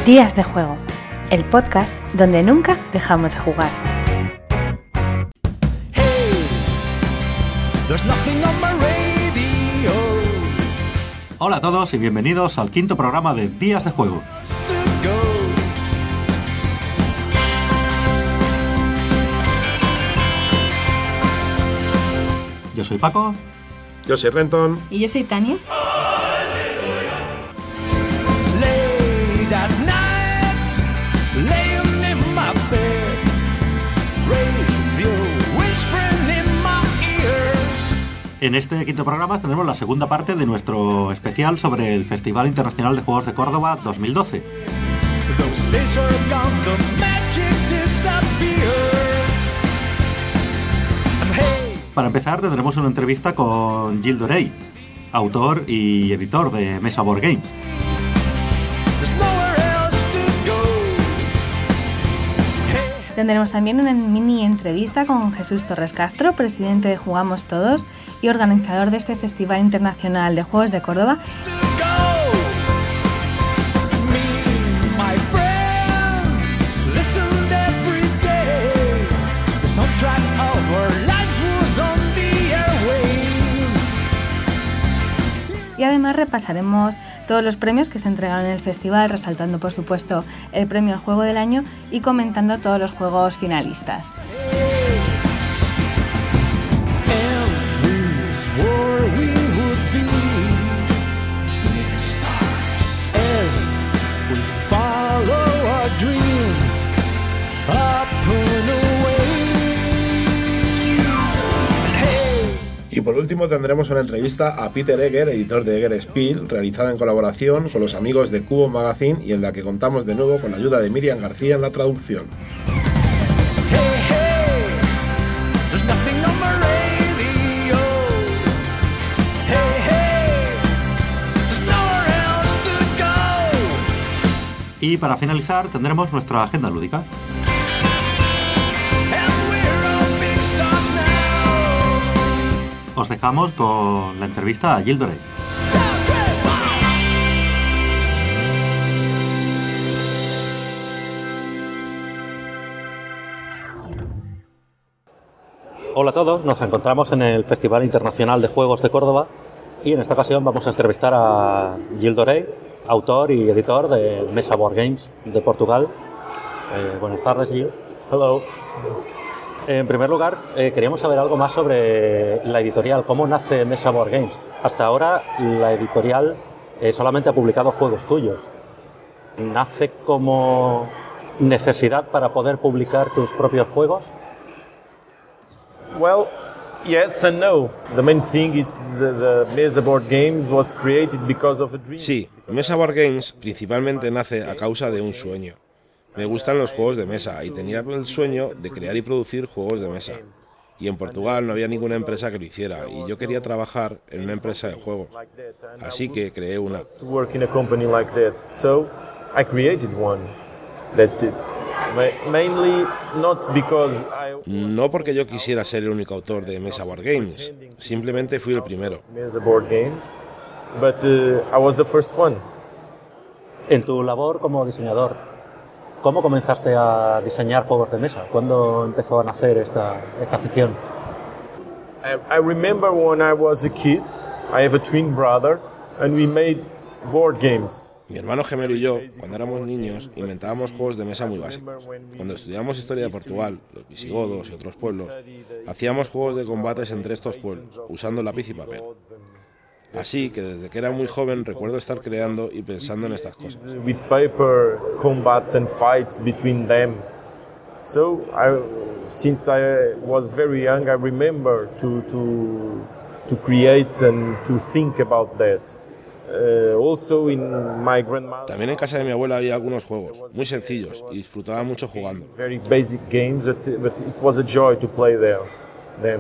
Días de Juego, el podcast donde nunca dejamos de jugar. Hola a todos y bienvenidos al quinto programa de Días de Juego. Yo soy Paco. Yo soy Renton. Y yo soy Tania. En este quinto programa tendremos la segunda parte de nuestro especial sobre el Festival Internacional de Juegos de Córdoba 2012. Para empezar tendremos una entrevista con Gilles Dorey, autor y editor de Mesa Board Games. Tendremos también una mini entrevista con Jesús Torres Castro, presidente de Jugamos Todos y organizador de este Festival Internacional de Juegos de Córdoba. Y además repasaremos todos los premios que se entregaron en el festival, resaltando por supuesto el premio al juego del año y comentando todos los juegos finalistas. Y por último tendremos una entrevista a Peter Egger, editor de Egger Spiel, realizada en colaboración con los amigos de Cubo Magazine y en la que contamos de nuevo con la ayuda de Miriam García en la traducción. Y para finalizar tendremos nuestra agenda lúdica. Os dejamos con la entrevista a Gilles Dorey. Hola a todos, nos encontramos en el Festival Internacional de Juegos de Córdoba y en esta ocasión vamos a entrevistar a Gilles Dorey, autor y editor de Mesa Board Games de Portugal. Buenas tardes, Gilles. Hello. En primer lugar, queríamos saber algo más sobre la editorial, cómo nace Mesa Board Games. Hasta ahora la editorial solamente ha publicado juegos tuyos. ¿Nace como necesidad para poder publicar tus propios juegos? Well, yes and no. The main thing is the Mesa Board Games was created because of a dream. Sí, Mesa Board Games principalmente nace a causa de un sueño. Me gustan los juegos de mesa y tenía el sueño de crear y producir juegos de mesa. Y en Portugal no había ninguna empresa que lo hiciera y yo quería trabajar en una empresa de juegos. Así que creé una. To work in a company like that. So I created one. That's it. Mainly not because No porque yo quisiera ser el único autor de Mesa Board Games, simplemente fui el primero. Mesa Board Games, but I was the first one. En tu labor como diseñador, ¿cómo comenzaste a diseñar juegos de mesa? ¿Cuándo empezó a nacer esta afición? I remember when I was a kid, I have a twin brother, and we made board games. Mi hermano gemelo y yo, cuando éramos niños, inventábamos juegos de mesa muy básicos. Cuando estudiamos historia de Portugal, los visigodos y otros pueblos, hacíamos juegos de combates entre estos pueblos, usando lápiz y papel. Así que desde que era muy joven recuerdo estar creando y pensando en estas cosas. With paper, combats and fights between them. So, since I was very young, I remember to create and to think about that. Also in my grandmother. También en casa de mi abuela había algunos juegos muy sencillos y disfrutaba mucho jugando. Very basic games, but it was a joy to play them.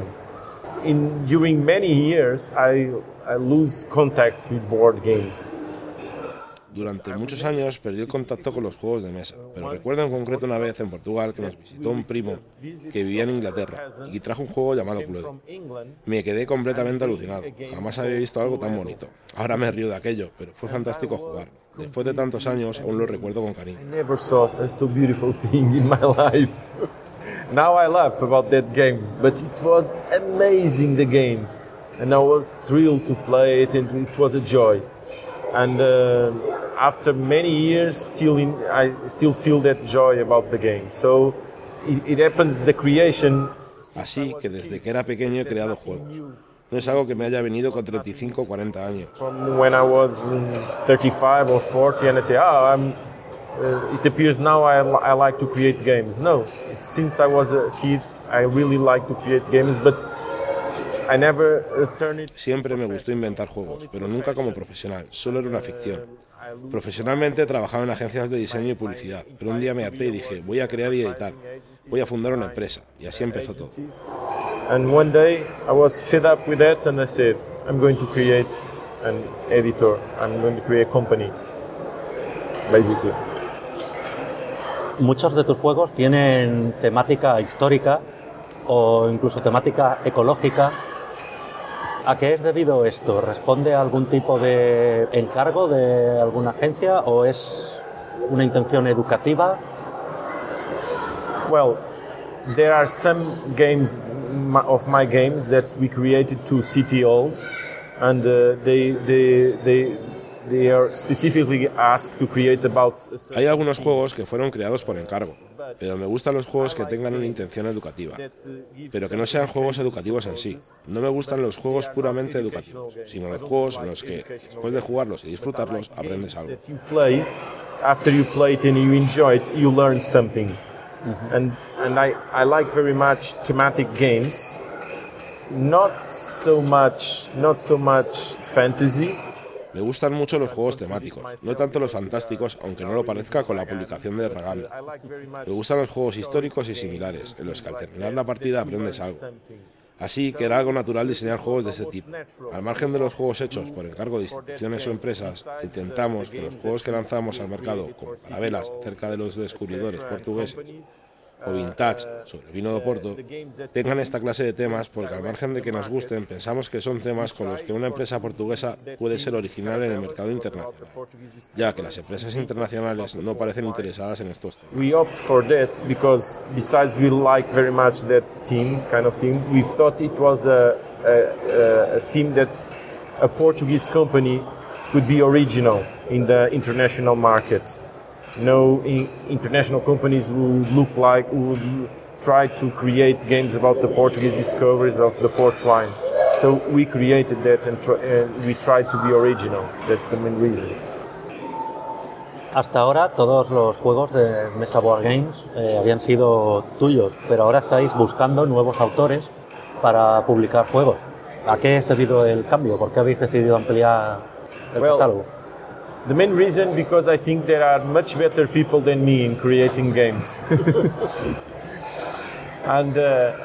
During many years, I lose contact with board games. Durante muchos años perdí el contacto con los juegos de mesa, pero recuerdo en concreto una vez en Portugal que nos visitó un primo que vivía en Inglaterra y trajo un juego llamado Cluedo. Me quedé completamente alucinado, jamás había visto algo tan bonito. Ahora me río de aquello, pero fue fantástico jugar. Después de tantos años aún lo recuerdo con cariño. I never saw a so beautiful thing in my life. Now I laugh about that game, but it was amazing, the game. And I was thrilled to play it, and it was a joy. And after many years, I still feel that joy about the game. So it happens, the creation. Así que desde que era pequeño he creado juegos. No es algo que me haya venido con 35 o 40 años. From when I was 35 or 40 and I say, it appears now I like to create games. No, since I was a kid, I really like to create games, but I never turned it. Siempre me gustó inventar juegos, pero nunca como profesional, solo era una ficción. Profesionalmente trabajaba en agencias de diseño y publicidad, pero un día me harté y dije, voy a crear y editar, voy a fundar una empresa, y así empezó todo. And one day I was fed up with that and I said, I'm going to create an editor, I'm going to create a company, basically. Muchos de tus juegos tienen temática histórica o incluso temática ecológica. ¿A qué es debido esto? ¿Responde a algún tipo de encargo de alguna agencia o es una intención educativa? Well, there are some games of my games that we created to city halls, and they are specifically asked to create about. Hay algunos juegos que fueron creados por encargo, pero me gustan los juegos que tengan una intención educativa, pero que no sean juegos educativos en sí. No me gustan los juegos puramente educativos, sino los juegos en los que, después de jugarlos y disfrutarlos, aprendes algo. After you play it and you enjoy it, you learn something. And I like very much thematic games, not so much fantasy. Me gustan mucho los juegos temáticos, no tanto los fantásticos, aunque no lo parezca con la publicación de Ragami. Me gustan los juegos históricos y similares, en los que al terminar la partida aprendes algo. Así que era algo natural diseñar juegos de ese tipo. Al margen de los juegos hechos por encargo de instituciones o empresas, intentamos que los juegos que lanzamos al mercado, como Carabelas, acerca de los descubridores portugueses, o Vintage, sobre el vino de Oporto, tengan esta clase de temas porque al margen de que nos gusten, pensamos que son temas con los que una empresa portuguesa puede ser original en el mercado internacional, ya que las empresas internacionales no parecen interesadas en estos temas. We opt for that because besides we like very much that kind of theme, we thought it was a theme that a Portuguese company could be original in the international market. No international companies would try to create games about the Portuguese discoveries of the port wine. So we created that and we tried to be original. That's the main reasons. Hasta ahora todos los juegos de Mesa Board Games habían sido tuyos, pero ahora estáis buscando nuevos autores para publicar juegos. ¿A qué es debido el cambio? ¿Por qué habéis decidido ampliar el catálogo? The main reason because I think there are much better people than me in creating games. And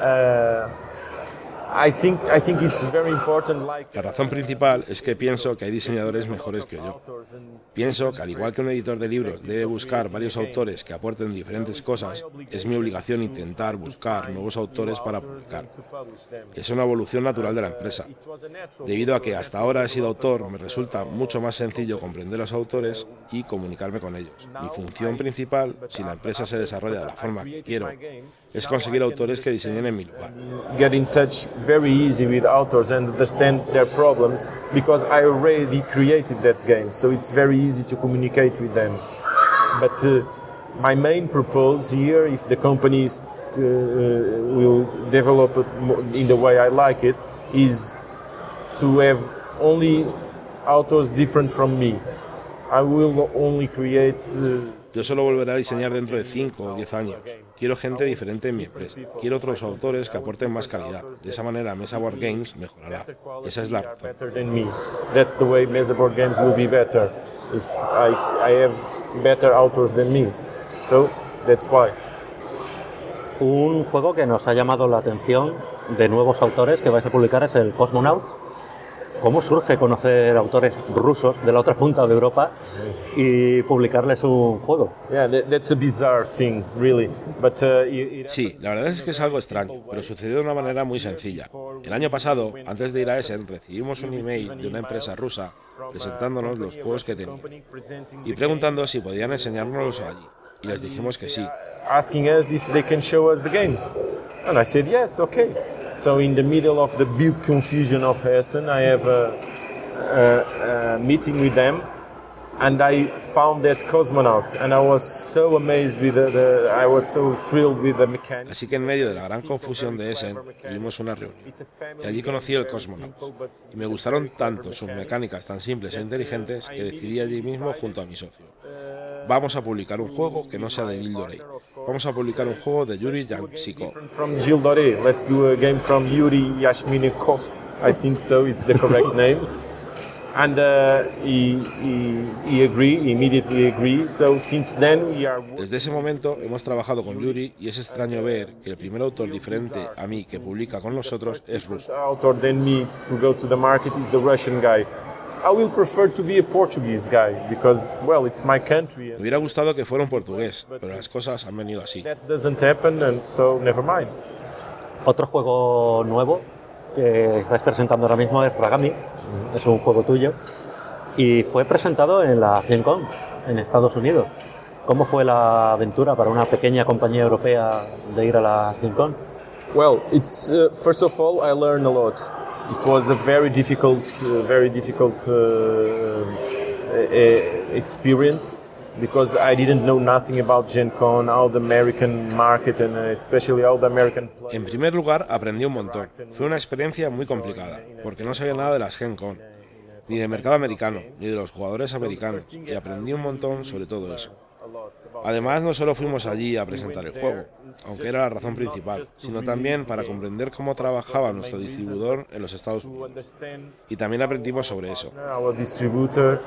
I think it's very important. La razón principal es que pienso que hay diseñadores mejores que yo. Pienso que al igual que un editor de libros debe buscar varios autores que aporten diferentes cosas, es mi obligación intentar buscar nuevos autores para publicar. Es una evolución natural de la empresa. Debido a que hasta ahora he sido autor, me resulta mucho más sencillo comprender a los autores y comunicarme con ellos. Mi función principal, si la empresa se desarrolla de la forma que quiero, es conseguir autores que diseñen en mi lugar. Get in touch very easy with authors and understand their problems because I already created that game, so it's very easy to communicate with them. But my main purpose here, if the companies will develop it in the way I like it, is to have only authors different from me. I will only create. Yo solo volveré a diseñar dentro de 5 o 10 años. Quiero gente diferente en mi empresa. Quiero otros autores que aporten más calidad. De esa manera Mesa Board Games mejorará. Esa es la razón. That's the way Mesa Board Games will be better. If I have better authors than me. So that's why. Un juego que nos ha llamado la atención de nuevos autores que vais a publicar es el Cosmonauts. ¿Cómo surge conocer autores rusos de la otra punta de Europa y publicarles un juego? That's a bizarre thing, really. But, Sí, la verdad es que es algo extraño, pero sucedió de una manera muy sencilla. El año pasado, antes de ir a Essen, recibimos un email de una empresa rusa presentándonos los juegos que tenían y preguntando si podían enseñárnoslos allí. Y les dijimos que sí. Asking us if they can show us the games. And I said, yes, okay. So in the middle of the big confusion of Essen, I have a meeting with them, and I found that Cosmonauts, and I was so amazed with I was so thrilled with the mechanics. Así que en medio de la gran confusión de Essen, tuvimos una reunión. Y allí conocí el Cosmonauts. Y me gustaron tanto sus mecánicas tan simples e inteligentes que decidí allí mismo junto a mi socio. Vamos a publicar un juego que no sea de Gilles Doré. Vamos a publicar un juego de Yuri Yashminikov. From Gilles Doré, let's do a game from Yuri Yashminikov. I think so, it's the correct name. And he immediately agreed. So since then we are... Desde ese momento hemos trabajado con Yuri y es extraño ver que el primer autor diferente a mí que publica con nosotros es ruso. Author than me to go to the market is the Russian guy. I will prefer to be a Portuguese guy because, well, it's my country. Me hubiera gustado que fuera un portugués, pero las cosas han venido así. That doesn't happen, and so never mind. Otro juego nuevo que estáis presentando ahora mismo es Ragami, es un juego tuyo, y fue presentado en la Gen Con, en Estados Unidos. ¿Cómo fue la aventura para una pequeña compañía europea de ir a la Gen Con? Well, it's first of all, I learned a lot. It was a very difficult experience because I didn't know nothing about Gen Con, how the American market and especially how the American players. En primer lugar, aprendí un montón. Fue una experiencia muy complicada, porque no sabía nada de las Gen Con, ni del mercado americano, ni de los jugadores americanos, y aprendí un montón sobre todo eso. Además, no solo fuimos allí a presentar el juego, aunque era la razón principal, sino también para comprender cómo trabajaba nuestro distribuidor en los Estados Unidos. Y también aprendimos sobre eso. Our distributor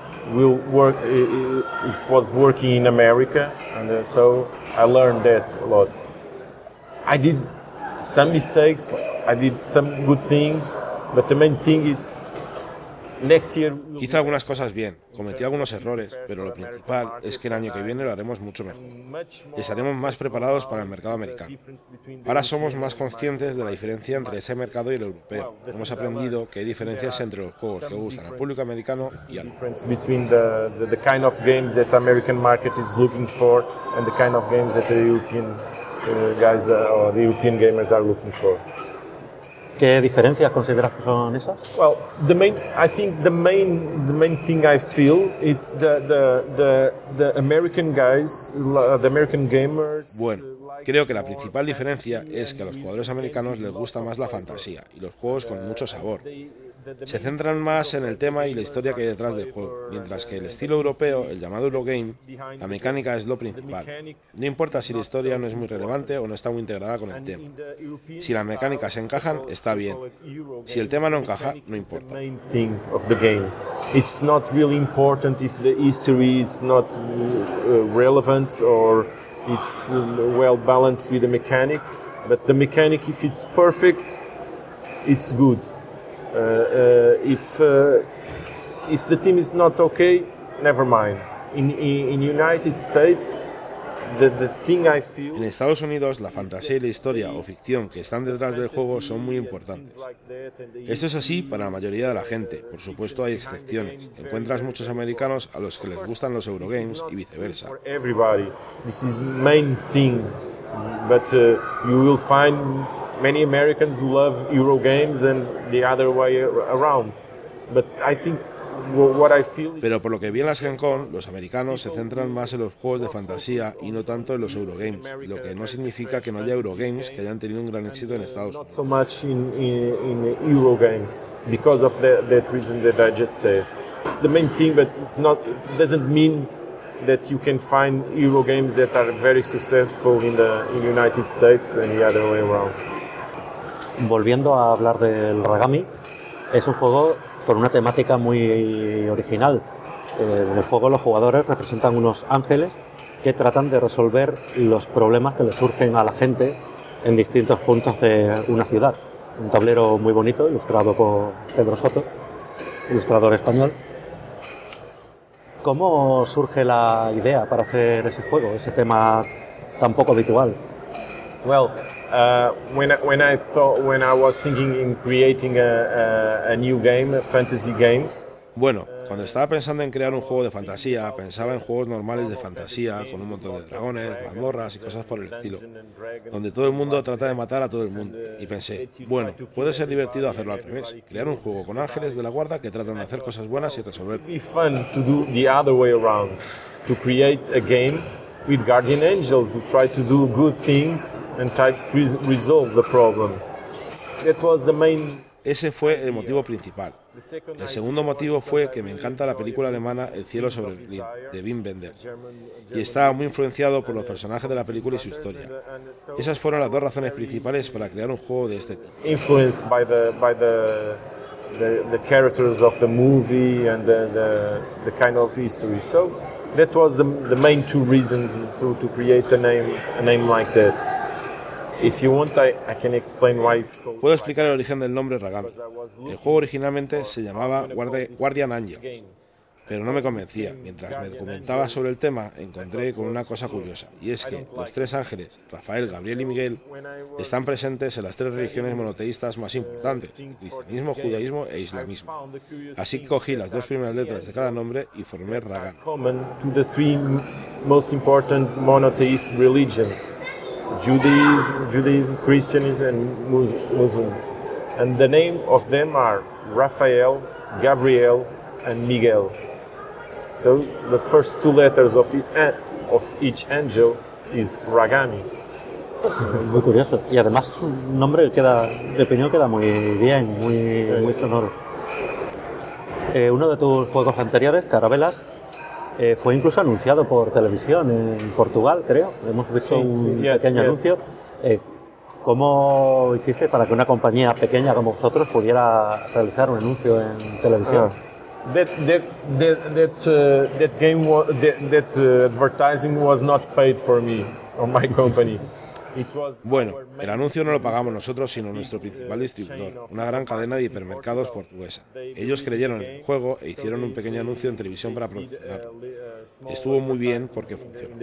was working in America, and so I learned that a lot. I did some mistakes, I did some good things, but the main thing is next year. Hice algunas cosas bien, cometí algunos errores, pero lo principal es que el año que viene lo haremos mucho mejor. Y estaremos más preparados para el mercado americano. Ahora somos más conscientes de la diferencia entre ese mercado y el europeo. Hemos aprendido que hay diferencias entre los juegos que gustan al público americano y al nuestro. Between the kind of games that the American market is looking for and the kind of games that the European guys or the European gamers are looking for. ¿Qué diferencias consideras que son esas? Well, I think the main thing I feel it's the American guys, the American gamers. Bueno, creo que la principal diferencia es que a los jugadores americanos les gusta más la fantasía y los juegos con mucho sabor. Se centran más en el tema y la historia que hay detrás del juego, mientras que el estilo europeo, el llamado Eurogame, la mecánica es lo principal. No importa si la historia no es muy relevante o no está muy integrada con el tema. Si las mecánicas encajan, está bien. Si el tema no encaja, no importa. It's not really important if the history is not relevant or it's well balanced with the mechanic, but the mechanic, if it's perfect, it's good. If the team is not okay, never mind. In United States, the thing I feel. En Estados Unidos, la fantasía y la historia o ficción que están detrás del juego son muy importantes. Esto es así para la mayoría de la gente. Por supuesto, hay excepciones. Encuentras muchos americanos a los que les gustan los Eurogames y viceversa. Everybody, this is main things, but you will find many Americans love Eurogames and the other way around. But I think what I feel. Pero por lo que vi en las Gen Con, los americanos se centran más en los juegos de fantasía y no tanto en los Eurogames, lo que no significa que no haya Eurogames que hayan tenido un gran éxito en Estados Unidos. Not so much in Eurogames because of that reason that I just said. It's the main thing, but it doesn't mean that you can find Eurogames that are very successful in United States and the other way around. Volviendo a hablar del Ragami, es un juego con una temática muy original. En el juego los jugadores representan unos ángeles que tratan de resolver los problemas que le surgen a la gente en distintos puntos de una ciudad. Un tablero muy bonito, ilustrado por Pedro Soto. ilustrador español. ¿Cómo surge la idea para hacer ese juego, ese tema tan poco habitual? Well, when I was thinking in creating a new game, a fantasy game. Bueno, cuando estaba pensando en crear un juego de fantasía, pensaba en juegos normales de fantasía, con un montón de dragones, mazmorras y cosas por el estilo, donde todo el mundo trata de matar a todo el mundo. Y pensé, bueno, puede ser divertido hacerlo al revés, crear un juego con ángeles de la guarda que tratan de hacer cosas buenas y resolver. It would be fun to do the other way around, to create a game with guardian angels who try to do good things and try to resolve the problem. That was the main. Ese fue el motivo principal. El segundo motivo fue que me encanta la película alemana El cielo sobre Berlín, de Wim Wenders, y estaba muy influenciado por los personajes de la película y su historia. Esas fueron las dos razones principales para crear un juego de este tipo. Influenced by the characters of the movie and the kind of history. So that was the main two reasons to create a name like that. If you want, I can explain why it's called. Puedo explicar el origen del nombre Ragami. El juego originalmente se llamaba Guardian Angels, pero no me convencía. Mientras me documentaba sobre el tema, encontré con una cosa curiosa, y es que los tres ángeles, Rafael, Gabriel y Miguel, están presentes en las tres religiones monoteístas más importantes, cristianismo, judaísmo e islamismo. Así que cogí las dos primeras letras de cada nombre y formé Ragami. Common to the three most important monotheist religions. Judaism, Christianism, and Muslims. And the name of them are Raphael, Gabriel, and Miguel. So the first two letters of each angel is Ragami. Muy curioso. Y además un nombre de opinión queda muy bien, muy sonoro. Uno de tus juegos anteriores, Carabelas, fue incluso anunciado por televisión en Portugal, creo. Hemos visto un pequeño anuncio. ¿Cómo hiciste para que una compañía pequeña como vosotros pudiera realizar un anuncio en televisión? That advertising was not paid for me or my company. Bueno, el anuncio no lo pagamos nosotros, sino nuestro principal distribuidor, una gran cadena de hipermercados portuguesa. Ellos creyeron en el juego e hicieron un pequeño anuncio en televisión para promocionarlo. Estuvo muy bien porque funcionó.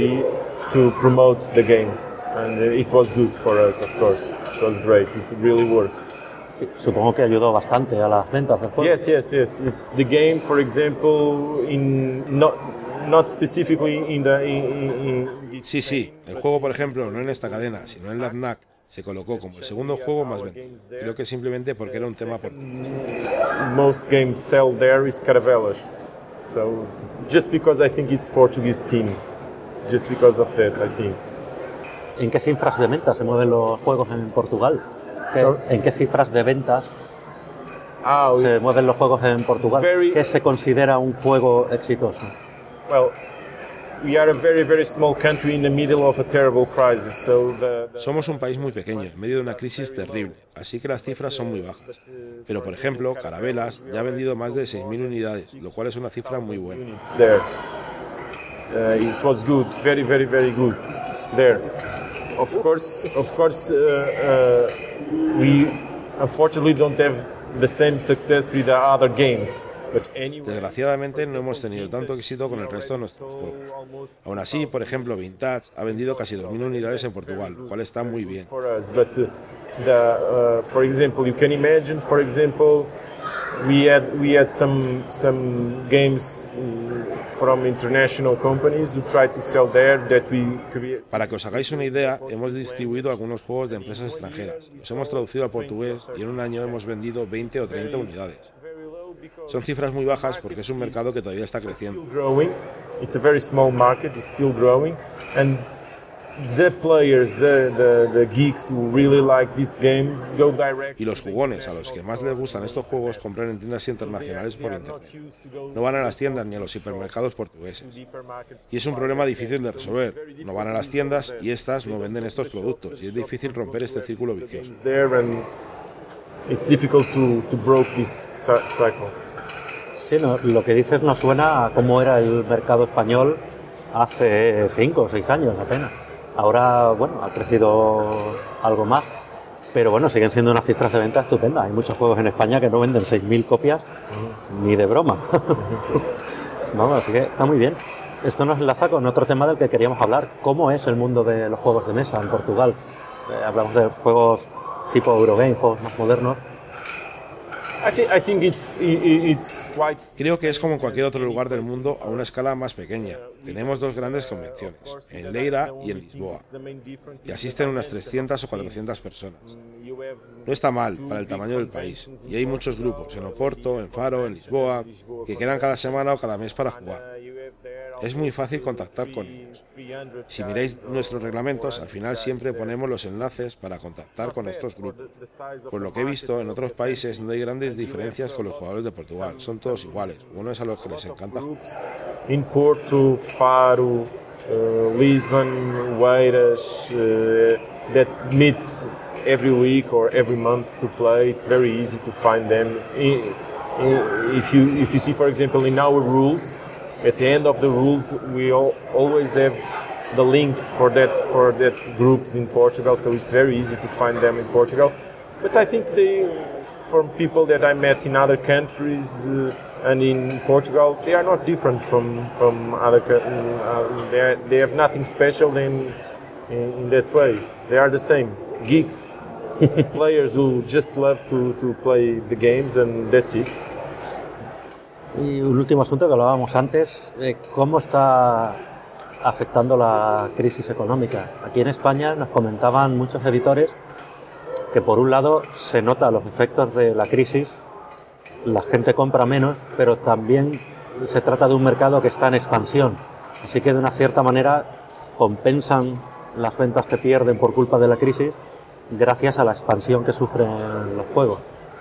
Sí, supongo que ayudó bastante a las ventas del juego. Yes. It's the game, for example, not specifically in Sí. El juego, por ejemplo, no en esta cadena, sino en la FNAC, se colocó como el segundo juego más vendido. Creo que simplemente porque era un tema portugués. Most games sell there is Caravelas. So just because I think it's Portuguese team, just because of that, I think. ¿En qué cifras de ventas se mueven los juegos en Portugal? ¿En qué cifras de ventas se mueven los juegos en Portugal? ¿Qué se considera un juego exitoso? Well, we are a very small country in the middle of a terrible crisis. So Somos un país muy pequeño, en medio de una crisis terrible, así que las cifras son muy bajas. Pero, por ejemplo, Carabelas ya ha vendido más de 6.000 unidades, lo cual es una cifra muy buena. It was good, very good there. Of course, we unfortunately don't have the same success with the other games. Desgraciadamente no hemos tenido tanto éxito con el resto de nuestros juegos. Aún así, por ejemplo, Vintage ha vendido casi 2.000 unidades en Portugal, lo cual está muy bien. For example, you can imagine, for example, we had some games from international companies who try to sell there that we create. Para que os hagáis una idea, hemos distribuido algunos juegos de empresas extranjeras. Los hemos traducido al portugués y en un año hemos vendido 20 o 30 unidades. Son cifras muy bajas porque es un mercado que todavía está creciendo. It's a very small market, it's still growing, and the players, the geeks who really like these games go direct. Y los jugones, a los que más les gustan estos juegos, compran en tiendas internacionales por internet. No van a las tiendas ni a los hipermercados portugueses. Y es un problema difícil de resolver. No van a las tiendas y estas no venden estos productos, y es difícil romper este círculo vicioso. It's difficult to break this cycle. Sí, no, lo que dices nos suena a cómo era el mercado español hace 5 o 6 años apenas. Ahora, bueno, ha crecido algo más. Pero bueno, siguen siendo unas cifras de venta estupendas. Hay muchos juegos en España que no venden 6.000 copias ni de broma. Vamos, así que está muy bien. Esto nos enlaza con otro tema del que queríamos hablar. ¿Cómo es el mundo de los juegos de mesa en Portugal? Hablamos de juegos tipo Eurogame, juegos más modernos. Creo que es como en cualquier otro lugar del mundo a una escala más pequeña. Tenemos 2 grandes convenciones, en Leira y en Lisboa, y asisten unas 300 o 400 personas. No está mal para el tamaño del país, y hay muchos grupos, en Oporto, en Faro, en Lisboa, que quedan cada semana o cada mes para jugar. Es muy fácil contactar con ellos. Si miráis nuestros reglamentos, al final siempre ponemos los enlaces para contactar con estos grupos. Por lo que he visto, en otros países no hay grandes diferencias con los jugadores de Portugal, son todos iguales, uno es a los que les encanta jugar. En Porto, Faro, Lisbon, Oeiras, that meet every week or every month to play. It's very easy to find them. If you see, for example, in our rules, at the end of the rules, we always have the links for that groups in Portugal, so it's very easy to find them in Portugal. But I think from people that I met in other countries and in Portugal, they are not different from other countries. They have nothing special in that way. They are the same, geeks, players who just love to play the games, and that's it. Y un último asunto que hablábamos antes, ¿cómo está afectando la crisis económica? Aquí en España nos comentaban muchos editores que por un lado se nota los efectos de la crisis, la gente compra menos, pero también se trata de un mercado que está en expansión, así que de una cierta manera compensan las ventas que pierden por culpa de la crisis gracias a la expansión que sufren los juegos.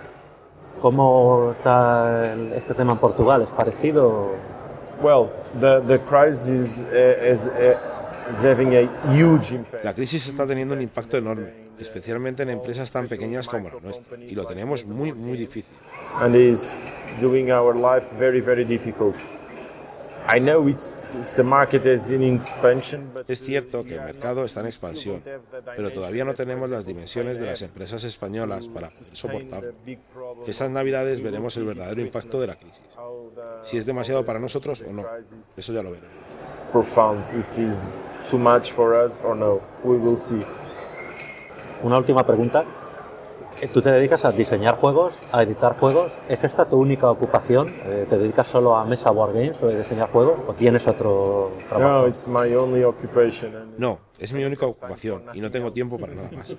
¿Cómo está este tema en Portugal? ¿Es parecido? Well, the crisis is having a huge impact. La crisis está teniendo un impacto enorme, especialmente en empresas tan pequeñas como la nuestra, y lo tenemos muy, muy difícil. And is doing our life very, very difficult. I know it's a market is in expansion, but es cierto que el mercado está en expansión, pero todavía no tenemos las dimensiones de las empresas españolas para soportarlo. Estas Navidades veremos el verdadero impacto de la crisis. Si es demasiado para nosotros o no, eso ya lo veremos. Profound, if it's too much for us or no, we will see. Una última pregunta. Tú te dedicas a diseñar juegos, a editar juegos. ¿Es esta tu única ocupación? ¿Te dedicas solo a mesa board games o a diseñar juegos? ¿O tienes otro trabajo? No, it's my only occupation. No, es mi única ocupación y no tengo tiempo para nada más.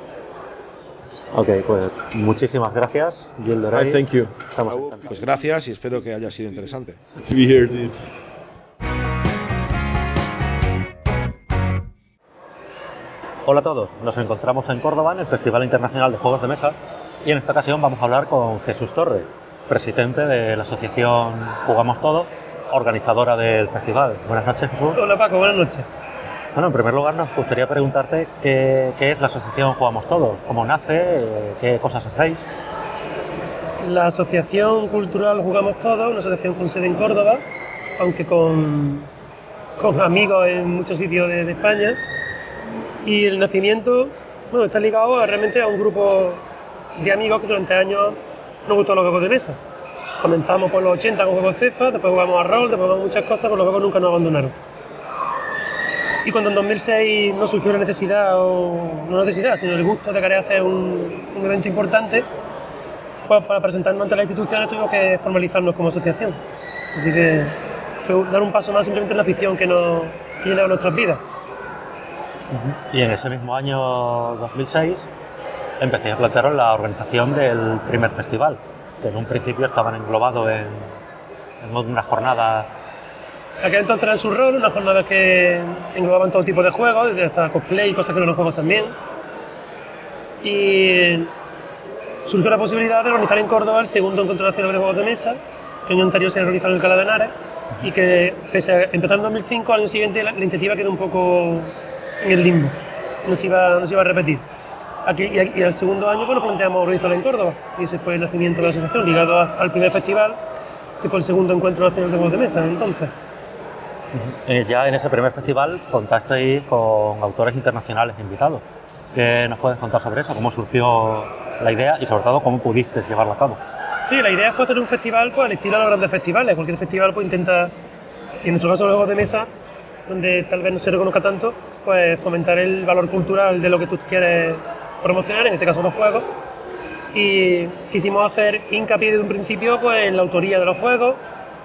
Ok, pues muchísimas gracias, Gil de Rey. Thank you. Estamos encantados. Pues gracias y espero que haya sido interesante. We hear this. Hola a todos, nos encontramos en Córdoba en el Festival Internacional de Juegos de Mesa y en esta ocasión vamos a hablar con Jesús Torre, presidente de la asociación Jugamos Todos, organizadora del festival. Buenas noches, Jesús. Hola Paco, buenas noches. Bueno, en primer lugar nos gustaría preguntarte qué es la asociación Jugamos Todos, cómo nace, qué cosas hacéis. La Asociación Cultural Jugamos Todos, una asociación con sede en Córdoba, aunque con amigos en muchos sitios de España. Y el nacimiento, bueno, está ligado realmente a un grupo de amigos que durante años nos gustó los juegos de mesa. Comenzamos por los 80 con juegos CEFA, después jugamos a rol, después jugamos muchas cosas, pero los juegos nunca nos abandonaron. Y cuando en 2006 nos surgió la necesidad, sino el gusto de querer hacer un evento importante, pues para presentarnos ante las instituciones tuvimos que formalizarnos como asociación. Así que fue dar un paso más simplemente en la afición que llenaba nuestras vidas. Y en ese mismo año 2006 empecé a plantearos la organización del primer festival, que en un principio estaban englobados en una jornada. Aquel entonces era en su rol, una jornada que englobaban todo tipo de juegos, desde hasta cosplay y cosas que no eran juegos también. Y surgió la posibilidad de organizar en Córdoba el segundo encuentro nacional de juegos de mesa, que el año anterior se realizó en Alcalá de Henares, y que pese a empezar en 2005, al año siguiente la iniciativa quedó un poco en el limbo, no se iba a repetir. Y al segundo año pues, nos planteamos organizarla en Córdoba, y ese fue el nacimiento de la asociación, ligado al primer festival, que fue el segundo encuentro nacional de juegos de mesa entonces. Ya en ese primer festival contasteis con autores internacionales invitados. ¿Qué nos puedes contar sobre eso? ¿Cómo surgió la idea y sobre todo cómo pudiste llevarla a cabo? Sí, la idea fue hacer un festival pues, al estilo de los grandes festivales. Cualquier festival pues, intenta, y en nuestro caso los juegos de mesa, donde tal vez no se reconozca tanto, pues fomentar el valor cultural de lo que tú quieres promocionar, en este caso los juegos. Y quisimos hacer hincapié desde un principio pues, en la autoría de los juegos.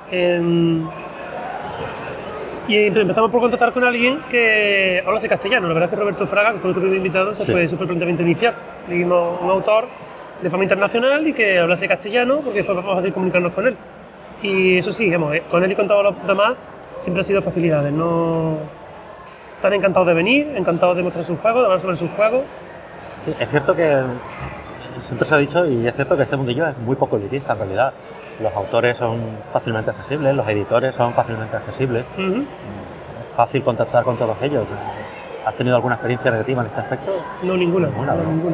Y empezamos por contactar con alguien que hablase castellano. La verdad es que Roberto Fraga, que fue nuestro primer invitado, ese fue el planteamiento inicial. Dijimos un autor de fama internacional y que hablase castellano, porque fue fácil comunicarnos con él. Y eso sí, con él y con todos los demás siempre ha sido facilidades. No... Están encantados de venir, encantados de mostrar sus juegos, de hablar sobre sus juegos. Es cierto que siempre se ha dicho, y es cierto que este mundillo es muy poco elitista en realidad. Los autores son fácilmente accesibles, los editores son fácilmente accesibles. Es fácil contactar con todos ellos. ¿Has tenido alguna experiencia negativa en este aspecto? No, ninguna. Ninguna.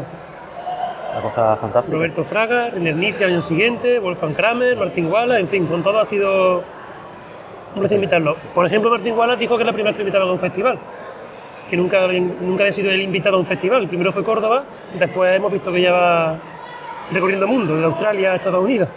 Una cosa fantástica. Roberto Fraga, Reiner Nietzsche al año siguiente, Wolfgang Kramer, Martin Wallace, en fin, con todo ha sido un placer invitarlo. Por ejemplo, Martin Wallace dijo que es la primera vez que invitaba a un festival, que nunca había sido él invitado a un festival. El primero fue Córdoba, después hemos visto que ya va recorriendo el mundo, de Australia a Estados Unidos.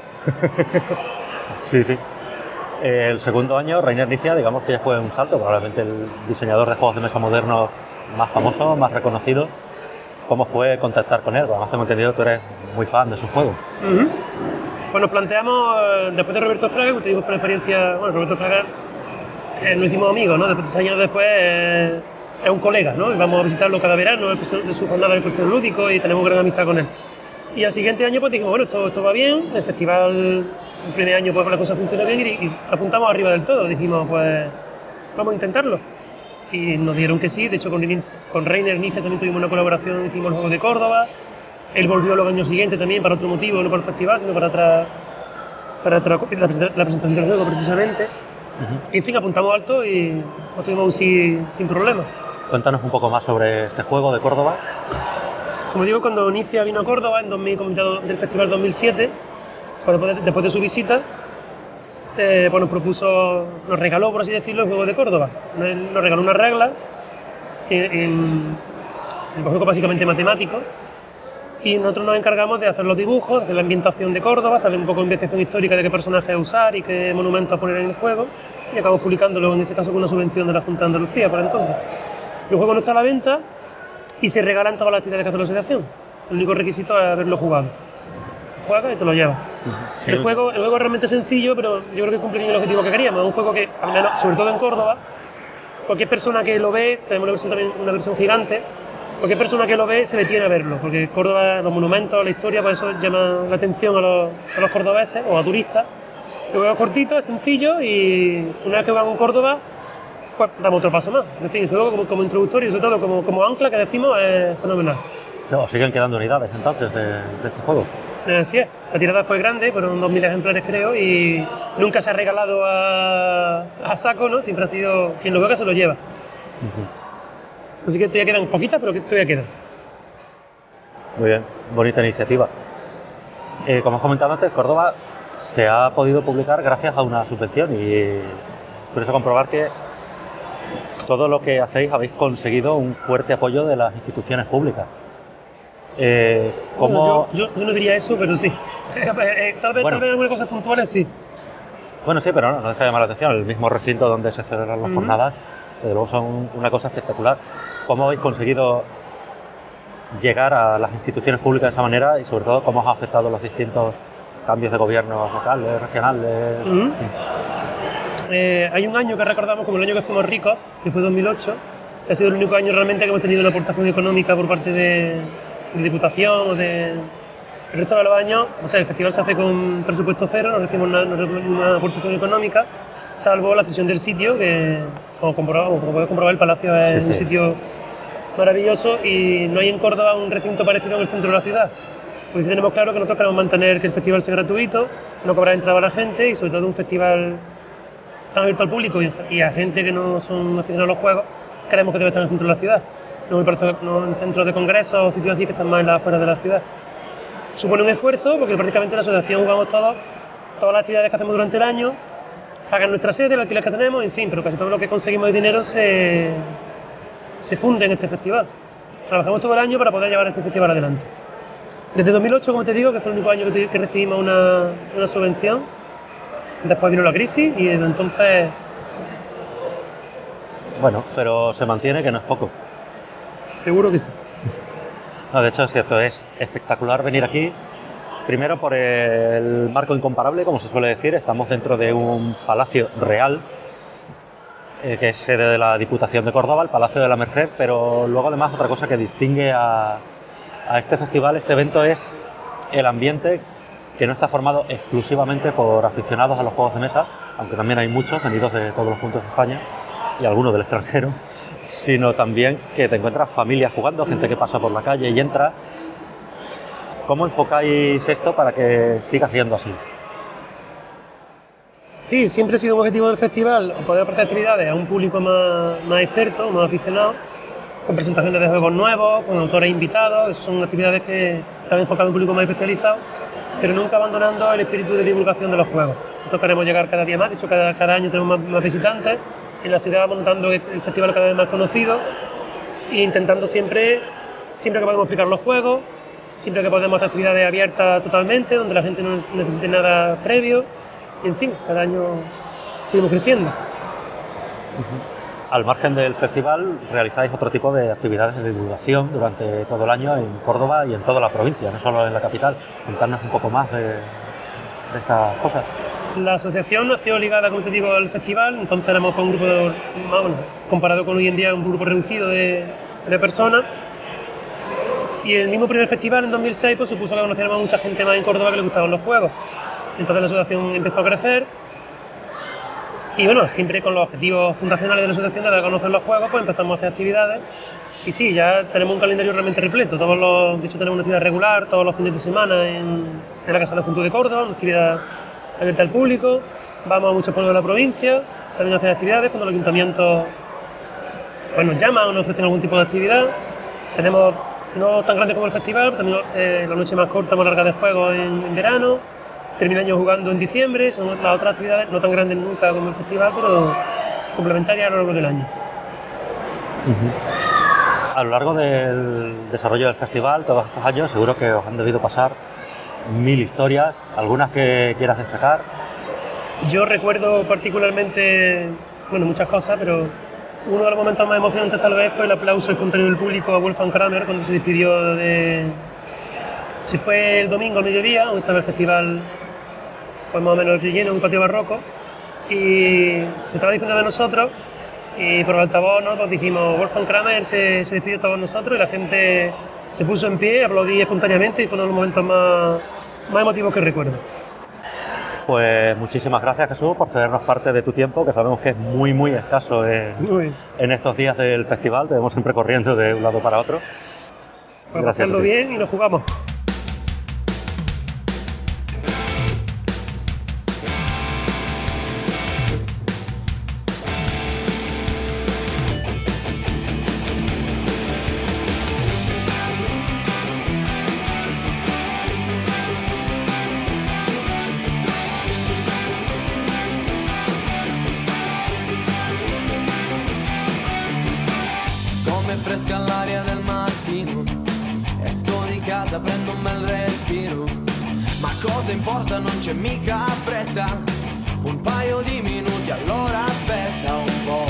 Sí. El segundo año, Reiner Nietzsche, digamos que ya fue un salto, probablemente el diseñador de juegos de mesa modernos más famoso, más reconocido. ¿Cómo fue contactar con él? Además tengo entendido que tú eres muy fan de sus juegos. Pues nos planteamos, después de Roberto Fraga, que te digo fue una experiencia, bueno, Roberto Fraga nos hicimos amigos, ¿no? Después de 6 años después es un colega, ¿no? Y vamos a visitarlo cada verano de su jornada de curso lúdico y tenemos gran amistad con él. Y al siguiente año pues dijimos, bueno, esto va bien, el festival, el primer año pues la cosa funciona bien y apuntamos arriba del todo. Dijimos, pues vamos a intentarlo. Y nos dieron que sí, de hecho con Reiner Nietzsche también tuvimos una colaboración, hicimos los Juegos de Córdoba. Él volvió los años siguientes también para otro motivo, no para el festival, sino para la presentación del juego precisamente. Y en fin, apuntamos alto y lo tuvimos sin problema. Cuéntanos un poco más sobre este juego de Córdoba. Como digo, cuando Nietzsche vino a Córdoba, en 2000, comentado del Festival 2007, después de su visita, pues nos regaló, por así decirlo, el juego de Córdoba. Nos regaló una regla, un juego básicamente matemático, y nosotros nos encargamos de hacer los dibujos, de hacer la ambientación de Córdoba, hacer un poco de investigación histórica de qué personajes usar y qué monumentos poner en el juego, y acabamos publicándolo, en ese caso, con una subvención de la Junta de Andalucía por entonces. El juego no está a la venta y se regalan todas las actividades que hace la asociación. El único requisito es haberlo jugado. Juegas y te lo llevas. Sí. El juego es realmente sencillo, pero yo creo que cumple el objetivo que queríamos. Es un juego que, al menos, sobre todo en Córdoba, cualquier persona que lo ve, tenemos una versión gigante, cualquier persona que lo ve se detiene a verlo, porque Córdoba, los monumentos, la historia, por eso llama la atención a los cordobeses o a turistas. El juego es cortito, es sencillo y una vez que van a Córdoba, pues damos otro paso más. En fin, el juego como introductorio y sobre todo como ancla que decimos es fenomenal. ¿Os siguen quedando unidades entonces de este juego? Así es, la tirada fue grande, fueron 2.000 ejemplares creo y nunca se ha regalado a saco, ¿no? Siempre ha sido quien lo vea que se lo lleva. Así que todavía quedan poquitas, pero que todavía quedan. Muy bien, bonita iniciativa. Como has comentado antes, Córdoba se ha podido publicar gracias a una subvención y es curioso comprobar que todo lo que hacéis habéis conseguido un fuerte apoyo de las instituciones públicas. Bueno, yo no diría eso, pero sí. Tal vez algunas cosas puntuales sí. Bueno, sí, pero no deja de llamar la atención. El mismo recinto donde se celebran las jornadas, desde luego son una cosa espectacular. ¿Cómo habéis conseguido llegar a las instituciones públicas de esa manera y sobre todo cómo os ha afectado los distintos cambios de gobiernos locales, regionales? Hay un año que recordamos como el año que fuimos ricos, que fue 2008. Ha sido el único año realmente que hemos tenido una aportación económica por parte de Diputación o de... El resto de los años, o sea, el festival se hace con presupuesto cero, no recibimos una aportación económica, salvo la cesión del sitio, que como puede comprobar el Palacio es un sitio maravilloso y no hay en Córdoba un recinto parecido en el centro de la ciudad. Porque sí tenemos claro que nosotros queremos mantener que el festival sea gratuito, no cobrar entrada a la gente y sobre todo un festival tan abierto al público y a gente que no son aficionados a los juegos, queremos que debe estar en el centro de la ciudad, no en centros de congresos o sitios así que están más afuera de la ciudad. Supone un esfuerzo porque prácticamente la asociación jugamos todas las actividades que hacemos durante el año, pagan nuestra sede, el alquiler que tenemos, en fin, pero casi todo lo que conseguimos de dinero se funde en este festival. trabajamos todo el año para poder llevar este festival adelante. Desde 2008, como te digo, que fue el único año que recibimos una subvención. Después vino la crisis y desde entonces... Bueno, pero se mantiene, que no es poco. Seguro que sí. No, de hecho es cierto, es espectacular venir aquí. Primero por el marco incomparable, como se suele decir. Estamos dentro de un palacio real, que es sede de la Diputación de Córdoba, el Palacio de la Merced, pero luego además otra cosa que distingue a este festival, este evento, es el ambiente, que no está formado exclusivamente por aficionados a los juegos de mesa, aunque también hay muchos venidos de todos los puntos de España y algunos del extranjero, sino también que te encuentras familias jugando, gente que pasa por la calle y entra. ¿Cómo enfocáis esto para que siga siendo así? Sí, siempre ha sido un objetivo del festival poder ofrecer actividades a un público más experto, más aficionado, con presentaciones de juegos nuevos, con autores invitados. Esas son actividades que están enfocadas a un público más especializado, pero nunca abandonando el espíritu de divulgación de los juegos. Nosotros queremos llegar cada día más, de hecho cada año tenemos más visitantes, en la ciudad vamos notando el festival cada vez más conocido e intentando siempre que podemos explicar los juegos, siempre que podemos hacer actividades abiertas totalmente, donde la gente no necesite nada previo. En fin, cada año seguimos creciendo. Al margen del festival, realizáis otro tipo de actividades de divulgación durante todo el año en Córdoba y en toda la provincia, no solo en la capital. Contarnos un poco más de estas cosas. La asociación nació ligada, como te digo, al festival, entonces éramos con un grupo, comparado con hoy en día, un grupo reducido de personas. Y el mismo primer festival, en 2006, pues supuso que conociéramos a mucha gente más en Córdoba que le gustaban los juegos. Entonces la asociación empezó a crecer y bueno, siempre con los objetivos fundacionales de la asociación de dar a conocer los juegos, pues empezamos a hacer actividades y sí, ya tenemos un calendario realmente repleto. De hecho tenemos una actividad regular todos los fines de semana en la Casa de la Juventud de Córdoba, una actividad abierta al público. Vamos a muchos pueblos de la provincia, también a hacer actividades cuando los ayuntamientos pues, nos llaman o nos ofrecen algún tipo de actividad. Tenemos, no tan grande como el festival, pero también la noche más corta, más larga de juegos en verano. Termina el año jugando en diciembre, son las otras actividades, no tan grandes nunca como el festival, pero complementarias a lo largo del año. A lo largo del desarrollo del festival, todos estos años, seguro que os han debido pasar 1000 historias, algunas que quieras destacar. Yo recuerdo particularmente, muchas cosas, pero uno de los momentos más emocionantes tal vez fue el aplauso espontáneo del público a Wolfgang Kramer cuando se despidió Se fue el domingo al mediodía, donde estaba el festival pues más o menos lleno, un patio barroco, y se estaba despidiendo de nosotros y por el altavoz nos dijimos Wolfgang Kramer se despidió de todos nosotros y la gente se puso en pie, aplaudí espontáneamente y fue uno de los momentos más emotivos que recuerdo. Pues muchísimas gracias, Jesús, por cedernos parte de tu tiempo, que sabemos que es muy, muy escaso en estos días del festival. Te vemos siempre corriendo de un lado para otro. Pues pasarlo bien y nos jugamos. Fresca l'aria del mattino, esco di casa, prendo un bel respiro, ma cosa importa, non c'è mica fretta, un paio di minuti, allora aspetta un po'.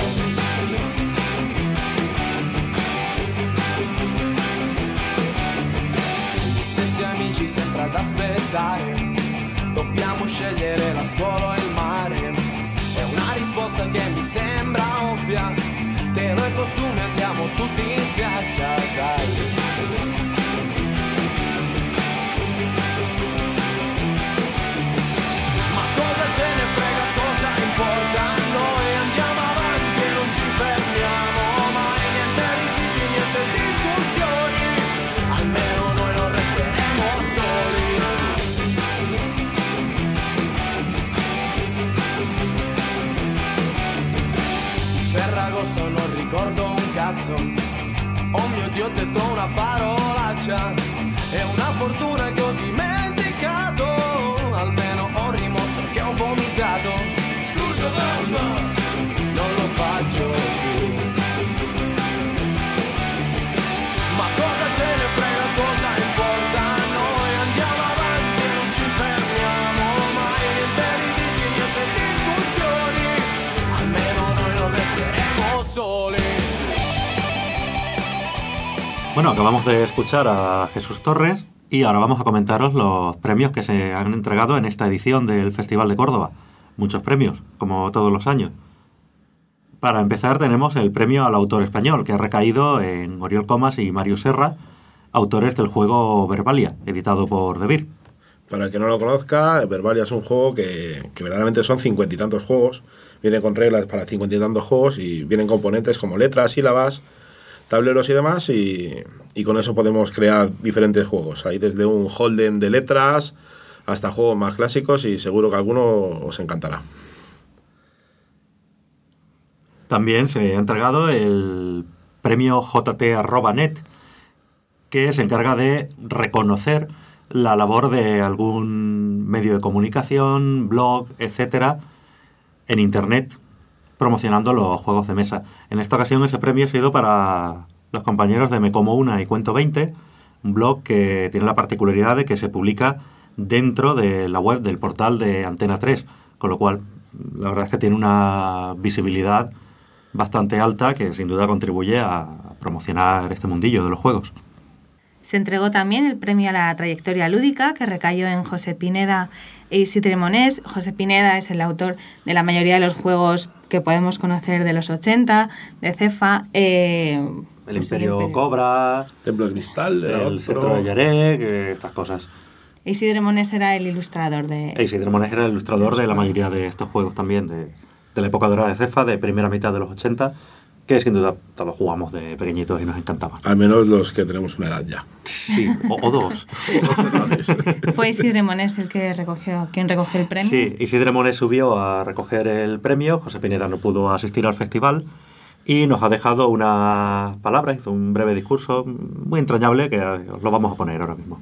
Gli stessi amici sempre ad aspettare, dobbiamo scegliere la scuola o il mare, è una risposta che mi sembra ovvia. Telo e costumi andiamo tutti in spiaggia, dai. Ma cosa ce ne frega, cosa importa a noi? Andiamo avanti e non ci fermiamo mai. Niente litigi, niente discussioni, almeno noi non resteremo soli. Ferragosto non ricordo un cazzo, oh mio Dio ho detto una parolaccia, è una fortuna che ho dimenticato, almeno ho rimosso che ho vomitato, scusa mamma, non lo faccio più, ma Bueno, acabamos de escuchar a Jesús Torres y ahora vamos a comentaros los premios que se han entregado en esta edición del Festival de Córdoba. Muchos premios, como todos los años. Para empezar tenemos el premio al autor español, que ha recaído en Oriol Comas y Mario Serra, autores del juego Verbalia, editado por Devir. Para el que no lo conozca, Verbalia es un juego que verdaderamente son 50 y tantos juegos. Viene con reglas para 50 y tantos juegos y vienen componentes como letras, sílabas, tableros y demás, y con eso podemos crear diferentes juegos. Hay desde un Holden de letras hasta juegos más clásicos y seguro que alguno os encantará. También se ha entregado el premio JT@net, que se encarga de reconocer la labor de algún medio de comunicación, blog, etcétera, en Internet, promocionando los juegos de mesa. En esta ocasión ese premio ha sido para los compañeros de Me Como Una y Cuento 20, un blog que tiene la particularidad de que se publica dentro de la web del portal de Antena 3, con lo cual la verdad es que tiene una visibilidad bastante alta que sin duda contribuye a promocionar este mundillo de los juegos. Se entregó también el premio a la trayectoria lúdica, que recayó en José Pineda e Isidre Monés. José Pineda es el autor de la mayoría de los juegos que podemos conocer de los 80, de Cefa. El Imperio Cobra, Templo de Cristal, el Centro de Yarek, estas cosas. Isidre Monés era el ilustrador de... Isidre Monés era el ilustrador de la mayoría de estos juegos también, de la época dorada de Cefa, de primera mitad de los 80, que sin duda todos jugamos de pequeñitos y nos encantaban. Al menos los que tenemos una edad ya. Sí, o dos. ¿Fue Isidre Monés quien recogió el premio? Sí, Isidre Monés subió a recoger el premio, José Pineda no pudo asistir al festival y nos ha dejado unas palabras, hizo un breve discurso muy entrañable que os lo vamos a poner ahora mismo.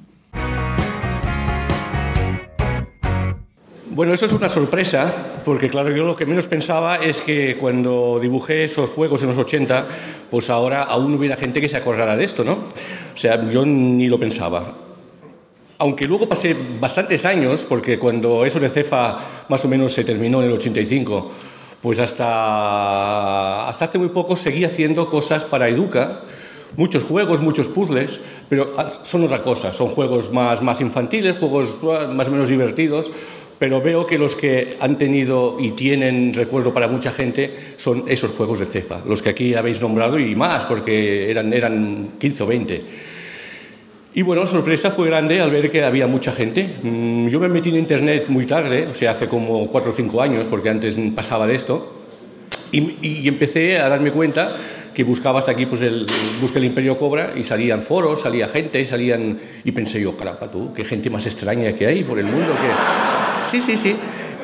Bueno, eso es una sorpresa, porque claro, yo lo que menos pensaba es que cuando dibujé esos juegos en los 80, pues ahora aún hubiera gente que se acordara de esto, ¿no? O sea, yo ni lo pensaba. Aunque luego pasé bastantes años, porque cuando eso de Cefa más o menos se terminó en el 85, pues hasta hace muy poco seguí haciendo cosas para Educa, muchos juegos, muchos puzzles, pero son otra cosa, son juegos más infantiles, juegos más o menos divertidos, pero veo que los que han tenido y tienen recuerdo para mucha gente son esos juegos de Cefa, los que aquí habéis nombrado y más, porque eran 15 o 20. Y bueno, la sorpresa fue grande al ver que había mucha gente. Yo me metí en Internet muy tarde, o sea, hace como 4 o 5 años, porque antes pasaba de esto, y empecé a darme cuenta que buscabas aquí, pues busca el Imperio Cobra y salían foros, salía gente, y pensé yo, caramba, tú, qué gente más extraña que hay por el mundo. Sí.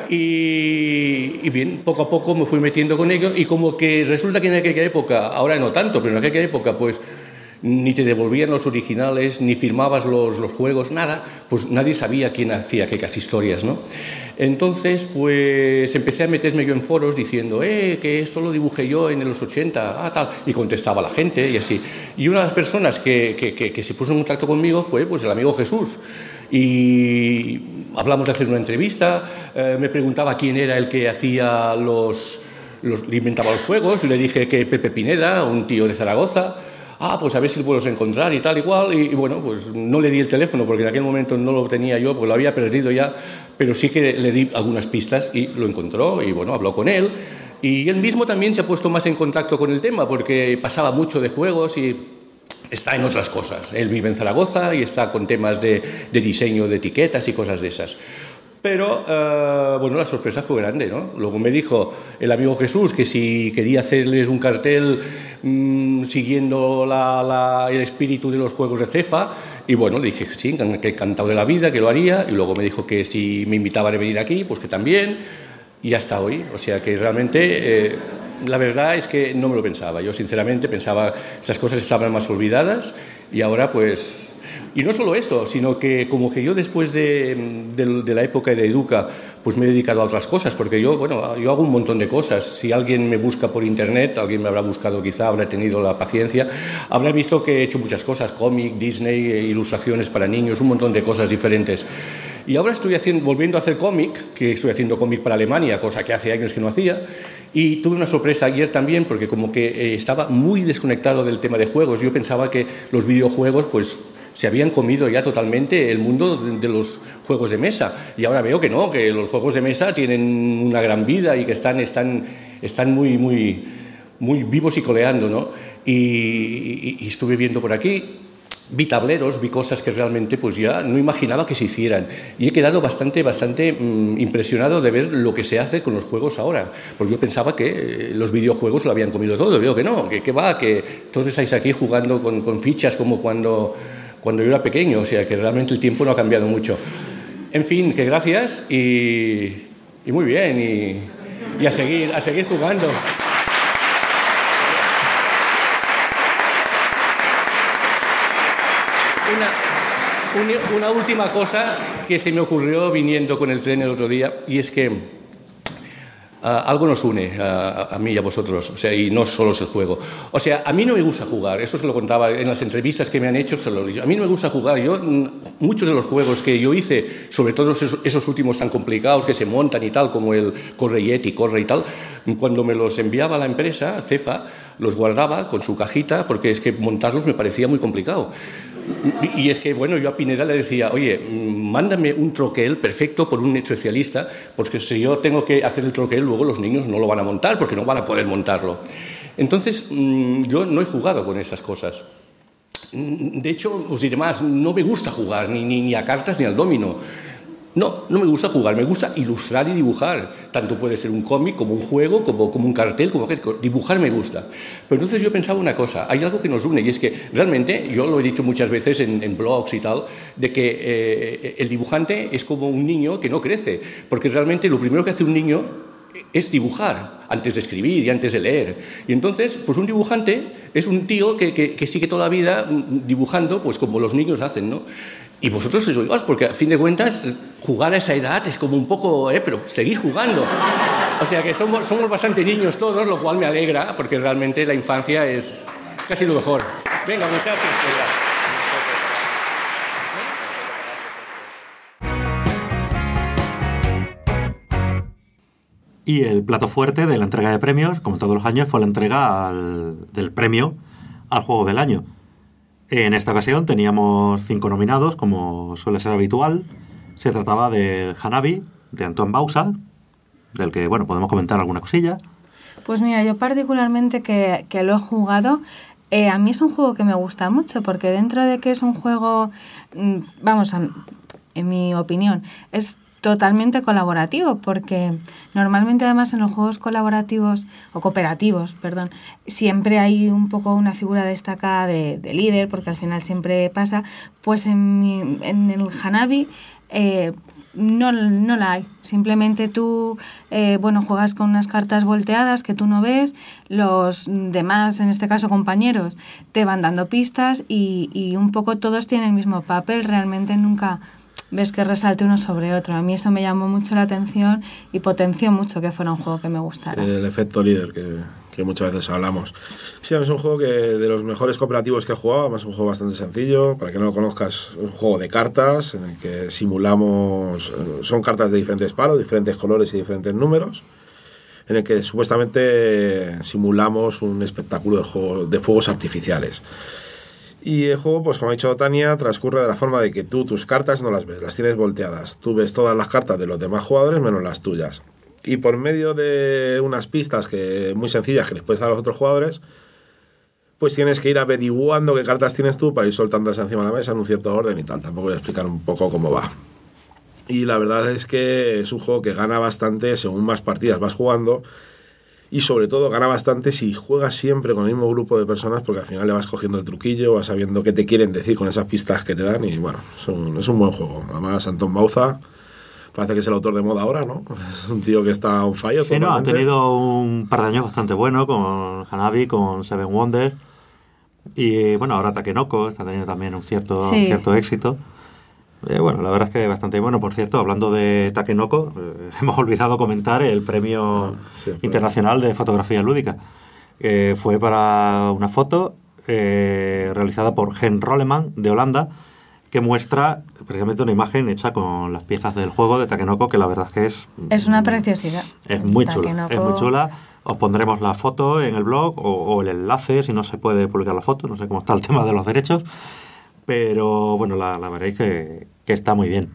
Y bien, poco a poco me fui metiendo con ello y como que resulta que en aquella época, ahora no tanto, pero en aquella época, pues ni te devolvían los originales, ni firmabas los juegos, nada, pues nadie sabía quién hacía aquellas historias, ¿no? Entonces, pues empecé a meterme yo en foros diciendo, que esto lo dibujé yo en los 80, tal, y contestaba la gente y así. Y una de las personas que se puso en contacto conmigo fue pues el amigo Jesús. Y hablamos de hacer una entrevista, me preguntaba quién era el que hacía le inventaba los juegos, y le dije que Pepe Pineda, un tío de Zaragoza. Pues a ver si lo puedo encontrar y tal y cual, y bueno, pues no le di el teléfono porque en aquel momento no lo tenía yo, porque lo había perdido ya, pero sí que le di algunas pistas y lo encontró y bueno, habló con él, y él mismo también se ha puesto más en contacto con el tema porque pasaba mucho de juegos y está en otras cosas. Él vive en Zaragoza y está con temas de diseño de etiquetas y cosas de esas. Pero, bueno, la sorpresa fue grande, ¿no? Luego me dijo el amigo Jesús que si quería hacerles un cartel siguiendo el espíritu de los juegos de Cefa, y bueno, le dije que sí, que encantado de la vida, que lo haría, y luego me dijo que si me invitaban a venir aquí, pues que también, y hasta hoy. O sea que realmente, la verdad es que no me lo pensaba. Yo sinceramente pensaba que esas cosas estaban más olvidadas, y ahora pues Y no solo eso, sino que como que yo después de la época de Educa, pues me he dedicado a otras cosas, porque yo hago un montón de cosas. Si alguien me busca por internet, alguien me habrá buscado quizá, habrá tenido la paciencia, habrá visto que he hecho muchas cosas, cómic, Disney, ilustraciones para niños, un montón de cosas diferentes. Y ahora estoy volviendo a hacer cómic, que estoy haciendo cómic para Alemania, cosa que hace años que no hacía, y tuve una sorpresa ayer también, porque como que estaba muy desconectado del tema de juegos. Yo pensaba que los videojuegos, pues, se habían comido ya totalmente el mundo de los juegos de mesa, y ahora veo que no, que los juegos de mesa tienen una gran vida y que están muy vivos y coleando, ¿no? Y estuve viendo por aquí, vi tableros, vi cosas que realmente pues ya no imaginaba que se hicieran, y he quedado bastante impresionado de ver lo que se hace con los juegos ahora, porque yo pensaba que los videojuegos lo habían comido todo. Veo que no, que todos estáis aquí jugando con fichas como cuando yo era pequeño, o sea que realmente el tiempo no ha cambiado mucho. En fin, que gracias y muy bien, y a seguir jugando. Una última cosa que se me ocurrió viniendo con el tren el otro día, y es que algo nos une a mí y a vosotros, o sea, y no solo es el juego. O sea, a mí no me gusta jugar, eso se lo contaba en las entrevistas que me han hecho, se lo he dicho. A mí no me gusta jugar. Muchos de los juegos que yo hice, sobre todo esos últimos tan complicados que se montan y tal, como el Corre Yeti, Corre y tal, cuando me los enviaba la empresa, Cefa, los guardaba con su cajita, porque es que montarlos me parecía muy complicado. Y es que, bueno, yo a Pineda le decía, oye, mándame un troquel perfecto por un especialista, porque si yo tengo que hacer el troquel, luego los niños no lo van a montar, porque no van a poder montarlo. Entonces, yo no he jugado con esas cosas. De hecho, os diré más, no me gusta jugar ni a cartas ni al dominó. No me gusta jugar, me gusta ilustrar y dibujar. Tanto puede ser un cómic como un juego, como un cartel, dibujar me gusta. Pero entonces yo pensaba una cosa, hay algo que nos une, y es que realmente, yo lo he dicho muchas veces en blogs y tal, de que el dibujante es como un niño que no crece, porque realmente lo primero que hace un niño es dibujar, antes de escribir y antes de leer. Y entonces, pues un dibujante es un tío que sigue toda la vida dibujando, pues como los niños hacen, ¿no? Y vosotros sois igual, porque a fin de cuentas jugar a esa edad es como un poco, pero seguís jugando. O sea que somos bastante niños todos, lo cual me alegra, porque realmente la infancia es casi lo mejor. Venga, muchachos. Y el plato fuerte de la entrega de premios, como todos los años, fue la entrega del premio al juego del año. En esta ocasión teníamos 5 nominados, como suele ser habitual. Se trataba del Hanabi, de Antoine Bauza, del que, bueno, podemos comentar alguna cosilla. Pues mira, yo particularmente que lo he jugado, a mí es un juego que me gusta mucho, porque dentro de que es un juego, en mi opinión, es totalmente colaborativo, porque normalmente además en los juegos colaborativos o cooperativos, siempre hay un poco una figura destacada de líder, porque al final siempre pasa. Pues en el Hanabi no la hay. Simplemente tú juegas con unas cartas volteadas que tú no ves, los demás, en este caso compañeros, te van dando pistas y un poco todos tienen el mismo papel. Realmente nunca ves que resalte uno sobre otro. A mí eso me llamó mucho la atención y potenció mucho que fuera un juego que me gustara. El efecto líder que muchas veces hablamos. Sí, es un juego que de los mejores cooperativos que he jugado. Además es un juego bastante sencillo. Para que no lo conozcas, es un juego de cartas en el que simulamos, son cartas de diferentes palos, diferentes colores y diferentes números, en el que supuestamente simulamos un espectáculo de fuegos artificiales. Y el juego, pues como ha dicho Tania, transcurre de la forma de que tú tus cartas no las ves, las tienes volteadas. Tú ves todas las cartas de los demás jugadores menos las tuyas. Y por medio de unas pistas muy sencillas que les puedes dar a los otros jugadores, pues tienes que ir averiguando qué cartas tienes tú para ir soltándolas encima de la mesa en un cierto orden y tal. Tampoco voy a explicar un poco cómo va. Y la verdad es que es un juego que gana bastante según más partidas vas jugando. Y sobre todo gana bastante si juegas siempre con el mismo grupo de personas, porque al final le vas cogiendo el truquillo, vas sabiendo qué te quieren decir con esas pistas que te dan, y bueno, es un buen juego. Además, Antoine Bauza parece que es el autor de moda ahora, ¿no? Es un tío que está on fire. Sí, no, ha tenido un par de años bastante buenos con Hanabi, con Seven Wonders, Y bueno, ahora Takenoko está teniendo también un cierto éxito. Bueno, la verdad es que bastante bueno. Por cierto, hablando de Takenoko, hemos olvidado comentar el premio internacional de fotografía lúdica. Fue para una foto realizada por Gen Rolleman de Holanda, que muestra precisamente una imagen hecha con las piezas del juego de Takenoko, que la verdad es que es una preciosidad. Es muy chula, es muy chula. Os pondremos la foto en el blog o el enlace, si no se puede publicar la foto, no sé cómo está el tema de los derechos, pero bueno, la veréis que está muy bien.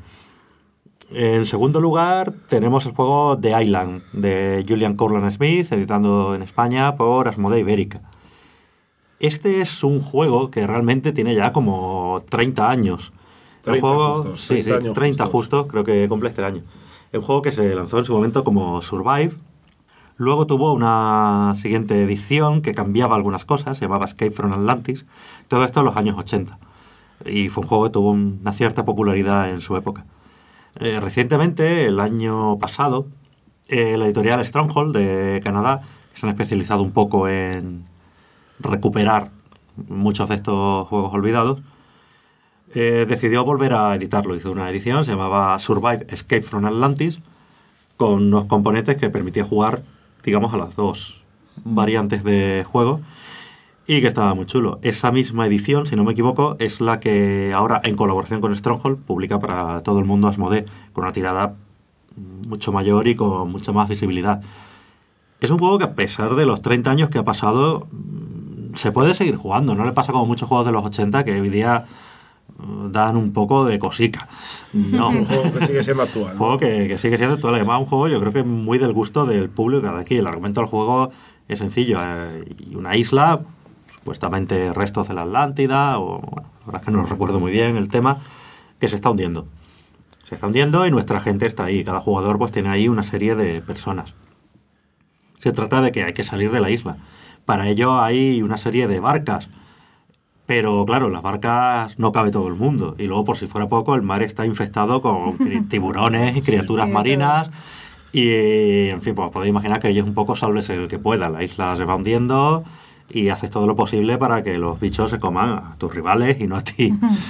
En segundo lugar tenemos el juego The Island, de Julian Courtland Smith, editando en España por Asmodee Ibérica. Este es un juego que realmente tiene ya como 30 años. 30 juego, justos, sí, 30 justos, creo que cumple este año. El juego que se lanzó en su momento como Survive. Luego tuvo una siguiente edición que cambiaba algunas cosas, se llamaba Escape from Atlantis. Todo esto en los años 80. Y fue un juego que tuvo una cierta popularidad en su época. Recientemente, el año pasado, la editorial Stronghold de Canadá, que se han especializado un poco en recuperar muchos de estos juegos olvidados, decidió volver a editarlo. Hizo una edición, se llamaba Survive Escape from Atlantis, con unos componentes que permitía jugar, digamos, a las dos variantes de juego, y que estaba muy chulo. Esa misma edición, si no me equivoco, es la que ahora, en colaboración con Stronghold, publica para todo el mundo Asmodee, con una tirada mucho mayor y con mucha más visibilidad. Es un juego que, a pesar de los 30 años que ha pasado, se puede seguir jugando. No le pasa como muchos juegos de los 80 que hoy día dan un poco de cosica. No. Un juego que sigue siendo actual. Un juego que sigue siendo actual. Además, un juego, yo creo que muy del gusto del público de aquí. El argumento del juego es sencillo. Y una isla, supuestamente restos de la Atlántida, o bueno, la verdad es que no lo recuerdo muy bien el tema, que se está hundiendo. Se está hundiendo y nuestra gente está ahí. Cada jugador pues tiene ahí una serie de personas. Se trata de que hay que salir de la isla. Para ello hay una serie de barcas. Pero claro, las barcas no cabe todo el mundo. Y luego, por si fuera poco, el mar está infestado con tiburones y criaturas marinas. Y, en fin, pues podéis imaginar que ellos un poco sálvese el que pueda. La isla se va hundiendo y haces todo lo posible para que los bichos se coman a tus rivales y no a ti.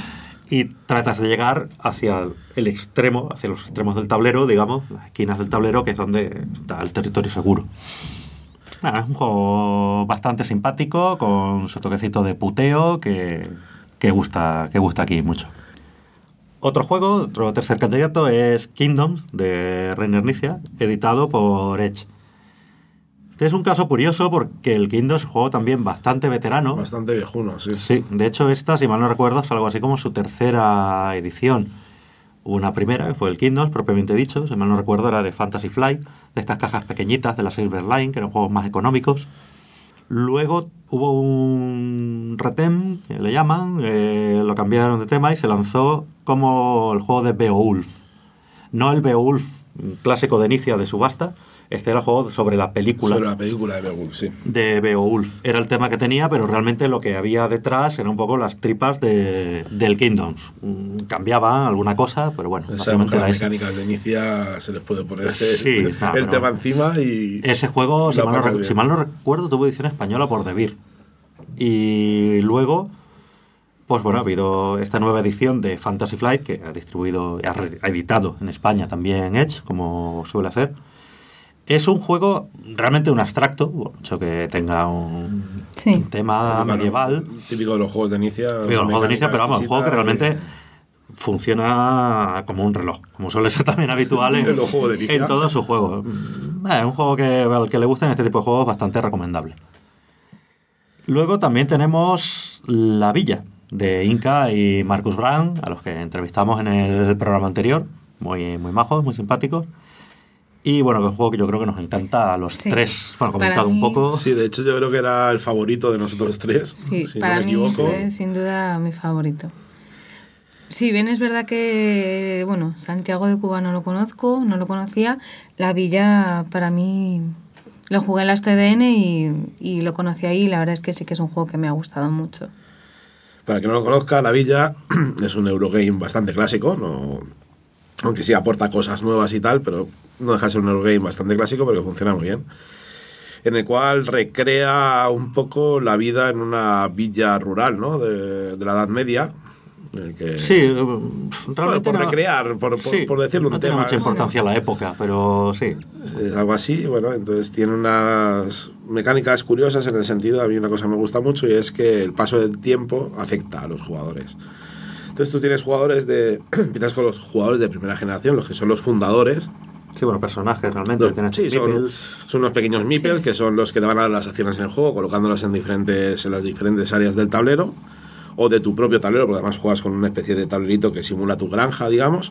Y tratas de llegar hacia el extremo, hacia los extremos del tablero, digamos, las esquinas del tablero, que es donde está el territorio seguro. Nada, es un juego bastante simpático, con su toquecito de puteo, que gusta aquí mucho. Otro juego, otro tercer candidato, es Kingdoms, de Reiner Knizia, editado por Edge. Este es un caso curioso porque el Kingdoms es un juego también bastante veterano. Bastante viejuno, sí. Sí, de hecho esta, si mal no recuerdo, es algo así como su tercera edición. Hubo una primera, que fue el Kingdoms, propiamente dicho, si mal no recuerdo, era de Fantasy Flight, de estas cajas pequeñitas de la Silver Line, que eran juegos más económicos. Luego hubo un retem, que le llaman, lo cambiaron de tema y se lanzó como el juego de Beowulf. No el Beowulf clásico de Knizia de subasta. Este era el juego sobre la película. Sobre la película de Beowulf, sí. De Beowulf. Era el tema que tenía, pero realmente lo que había detrás eran un poco las tripas del Kingdoms. Cambiaba alguna cosa, pero bueno. Sabemos que las mecánicas de Knizia se les puede poner el tema encima y... Ese juego, si mal no recuerdo, tuvo edición española por Devir. Y luego, pues bueno, ha habido esta nueva edición de Fantasy Flight que ha editado en España también Edge, como suele hacer. Es un juego realmente un abstracto, mucho que tenga un tema medieval. Típico de los juegos de Knizia. Pero vamos, un juego que realmente funciona como un reloj, como suele ser también habitual en todos sus juegos. Un juego que al que le gusten este tipo de juegos bastante recomendable. Luego también tenemos La Villa, de Inca y Marcus Brand, a los que entrevistamos en el programa anterior. Muy, muy majos, muy simpáticos. Y bueno, que es un juego que yo creo que nos encanta a los tres. Bueno, comentado un poco. Sí, de hecho yo creo que era el favorito de nosotros tres, sí, si para no me equivoco. Mí sin duda mi favorito. Sí, bien, es verdad que, bueno, Santiago de Cuba no lo conocía. La Villa, para mí, lo jugué en las TDN y lo conocí ahí. La verdad es que sí que es un juego que me ha gustado mucho. Para quien no lo conozca, La Villa es un Eurogame bastante clásico, aunque sí aporta cosas nuevas y tal, pero no deja de ser un Eurogame bastante clásico, pero que funciona muy bien. en el cual recrea un poco la vida en una villa rural, ¿no? de la Edad Media. Sí, realmente por recrear, por decirlo un no tiene tema. mucha importancia la época, pero sí. Es algo así, bueno, entonces tiene unas mecánicas curiosas en el sentido, a mí una cosa me gusta mucho y es que el paso del tiempo afecta a los jugadores. Entonces tú tienes empiezas con los jugadores de primera generación, los que son los fundadores. Sí, bueno, personajes realmente. Sí, son unos pequeños meeples que son los que te van a dar las acciones en el juego, colocándolas en las diferentes áreas del tablero o de tu propio tablero, porque además juegas con una especie de tablerito que simula tu granja, digamos.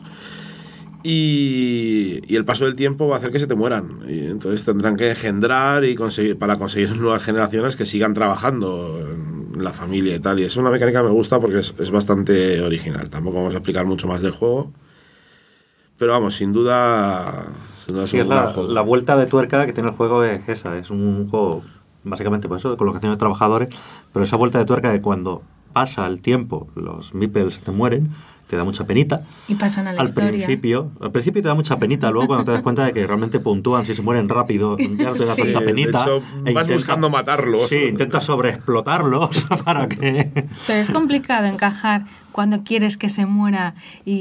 Y el paso del tiempo va a hacer que se te mueran. Y entonces tendrán que engendrar para conseguir nuevas generaciones que sigan trabajando en la familia y tal. Y es una mecánica que me gusta porque es bastante original. Tampoco vamos a explicar mucho más del juego. Pero vamos, sin duda sí, es la vuelta de tuerca que tiene el juego es esa. Es un juego básicamente por eso, de colocación de trabajadores. Pero esa vuelta de tuerca de cuando pasa el tiempo, los meeples te mueren, te da mucha penita. Y pasan a la historia. Al principio te da mucha penita, luego cuando te das cuenta de que realmente puntúan, si se mueren rápido, ya no te da tanta penita. De hecho, vas buscando matarlos. Sí, intentas sobreexplotarlos para que... Pero es complicado encajar cuando quieres que se muera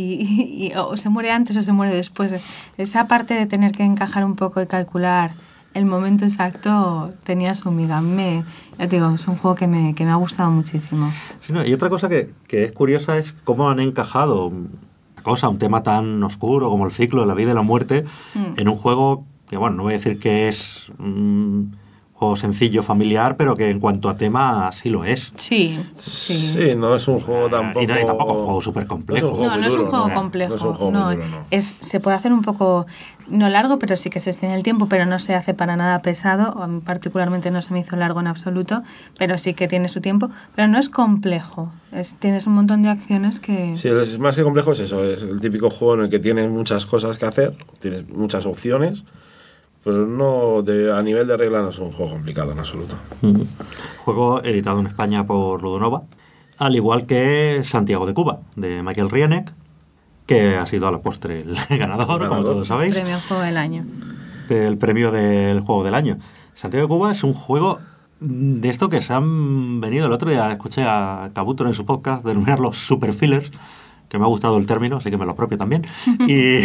o se muere antes o se muere después. Esa parte de tener que encajar un poco y calcular el momento exacto tenía su miga. Ya te digo, es un juego que me ha gustado muchísimo. Sí, no, y otra cosa que es curiosa es cómo han encajado un tema tan oscuro como el ciclo de la vida y la muerte en un juego que, bueno, no voy a decir que es un juego sencillo, familiar, pero que en cuanto a tema sí lo es. Sí, no es un juego tampoco... Y tampoco es un juego súper complejo. No es un juego complejo. No es un juego muy duro, no. Se puede hacer un poco... No largo, pero sí que se extiende el tiempo, pero no se hace para nada pesado. A mí particularmente no se me hizo largo en absoluto, pero sí que tiene su tiempo. Pero no es complejo. Tienes un montón de acciones que... Sí, es más que complejo, es eso. Es el típico juego en el que tienes muchas cosas que hacer, tienes muchas opciones, pero a nivel de regla no es un juego complicado en absoluto. Juego editado en España por Ludonova, al igual que Santiago de Cuba, de Michael Rieneck, que ha sido a la postre el ganador, como todos sabéis. Premio Juego del Año. El premio del Juego del Año. Santiago de Cuba es un juego de esto que se han venido el otro día, escuché a Kabuto en su podcast denominar los super fillers, que me ha gustado el término, así que me lo apropio también. Y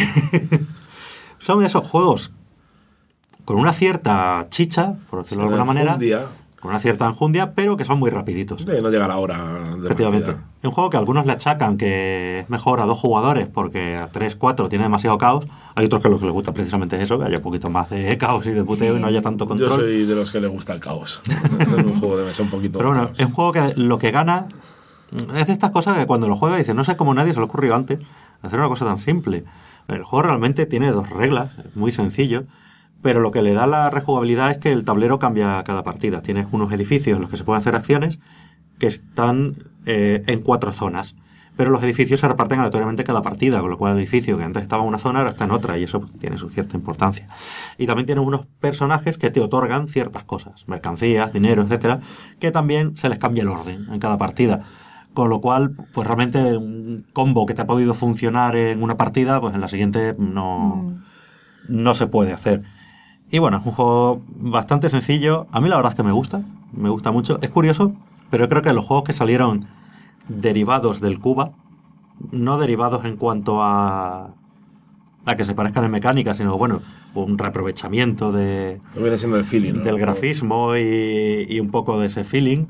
son esos juegos con una cierta chicha, por decirlo de alguna manera, con una cierta enjundia, pero que son muy rapiditos. Sí, no llega la hora de efectivamente. Es un juego que algunos le achacan que es mejor a 2 jugadores porque a 3, 4 tiene demasiado caos. Hay otros que lo que les gusta precisamente es eso, que haya un poquito más de caos y de puteo y no haya tanto control. Yo soy de los que les gusta el caos. Es un juego de mesa un poquito. Pero bueno, es un juego que lo que gana es de estas cosas que cuando lo juega dices, no sé cómo nadie se le ocurrió antes hacer una cosa tan simple. El juego realmente tiene 2 reglas, es muy sencillo. Pero lo que le da la rejugabilidad es que el tablero cambia cada partida. Tienes unos edificios en los que se pueden hacer acciones que están en 4 zonas. Pero los edificios se reparten aleatoriamente cada partida, con lo cual el edificio que antes estaba en una zona ahora está en otra, y eso tiene su cierta importancia. Y también tienes unos personajes que te otorgan ciertas cosas, mercancías, dinero, etcétera, que también se les cambia el orden en cada partida. Con lo cual, pues realmente un combo que te ha podido funcionar en una partida, pues en la siguiente no se puede hacer. Y bueno, es un juego bastante sencillo. A mí la verdad es que me gusta mucho. Es curioso, pero yo creo que los juegos que salieron derivados del Cuba, no derivados en cuanto a que se parezcan en mecánica, sino bueno, un reaprovechamiento viene siendo el feeling, ¿no? Del grafismo y un poco de ese feeling.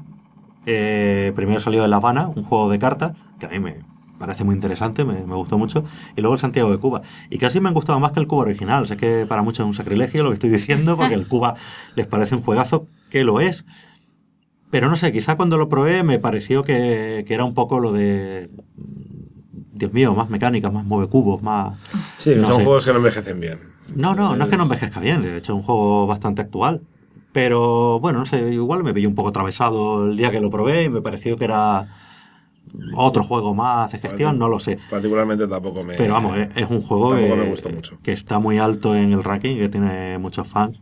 Primero salió de La Habana, un juego de cartas, que a mí me parece muy interesante, me gustó mucho, y luego el Santiago de Cuba. Y casi me han gustado más que el Cuba original. Sé que para muchos es un sacrilegio lo que estoy diciendo, porque el Cuba les parece un juegazo, que lo es. Pero no sé, quizá cuando lo probé me pareció que era un poco lo de... Dios mío, más mecánicas, más mueve cubos, más... Sí, no son juegos que no envejecen bien. No es que no envejezca bien, de hecho es un juego bastante actual. Pero bueno, no sé, igual me pilló un poco atravesado el día que lo probé y me pareció que era... otro juego más de gestión, no lo sé. Particularmente tampoco me... Pero vamos, es un juego me gustó mucho. Que está muy alto en el ranking, que tiene muchos fans.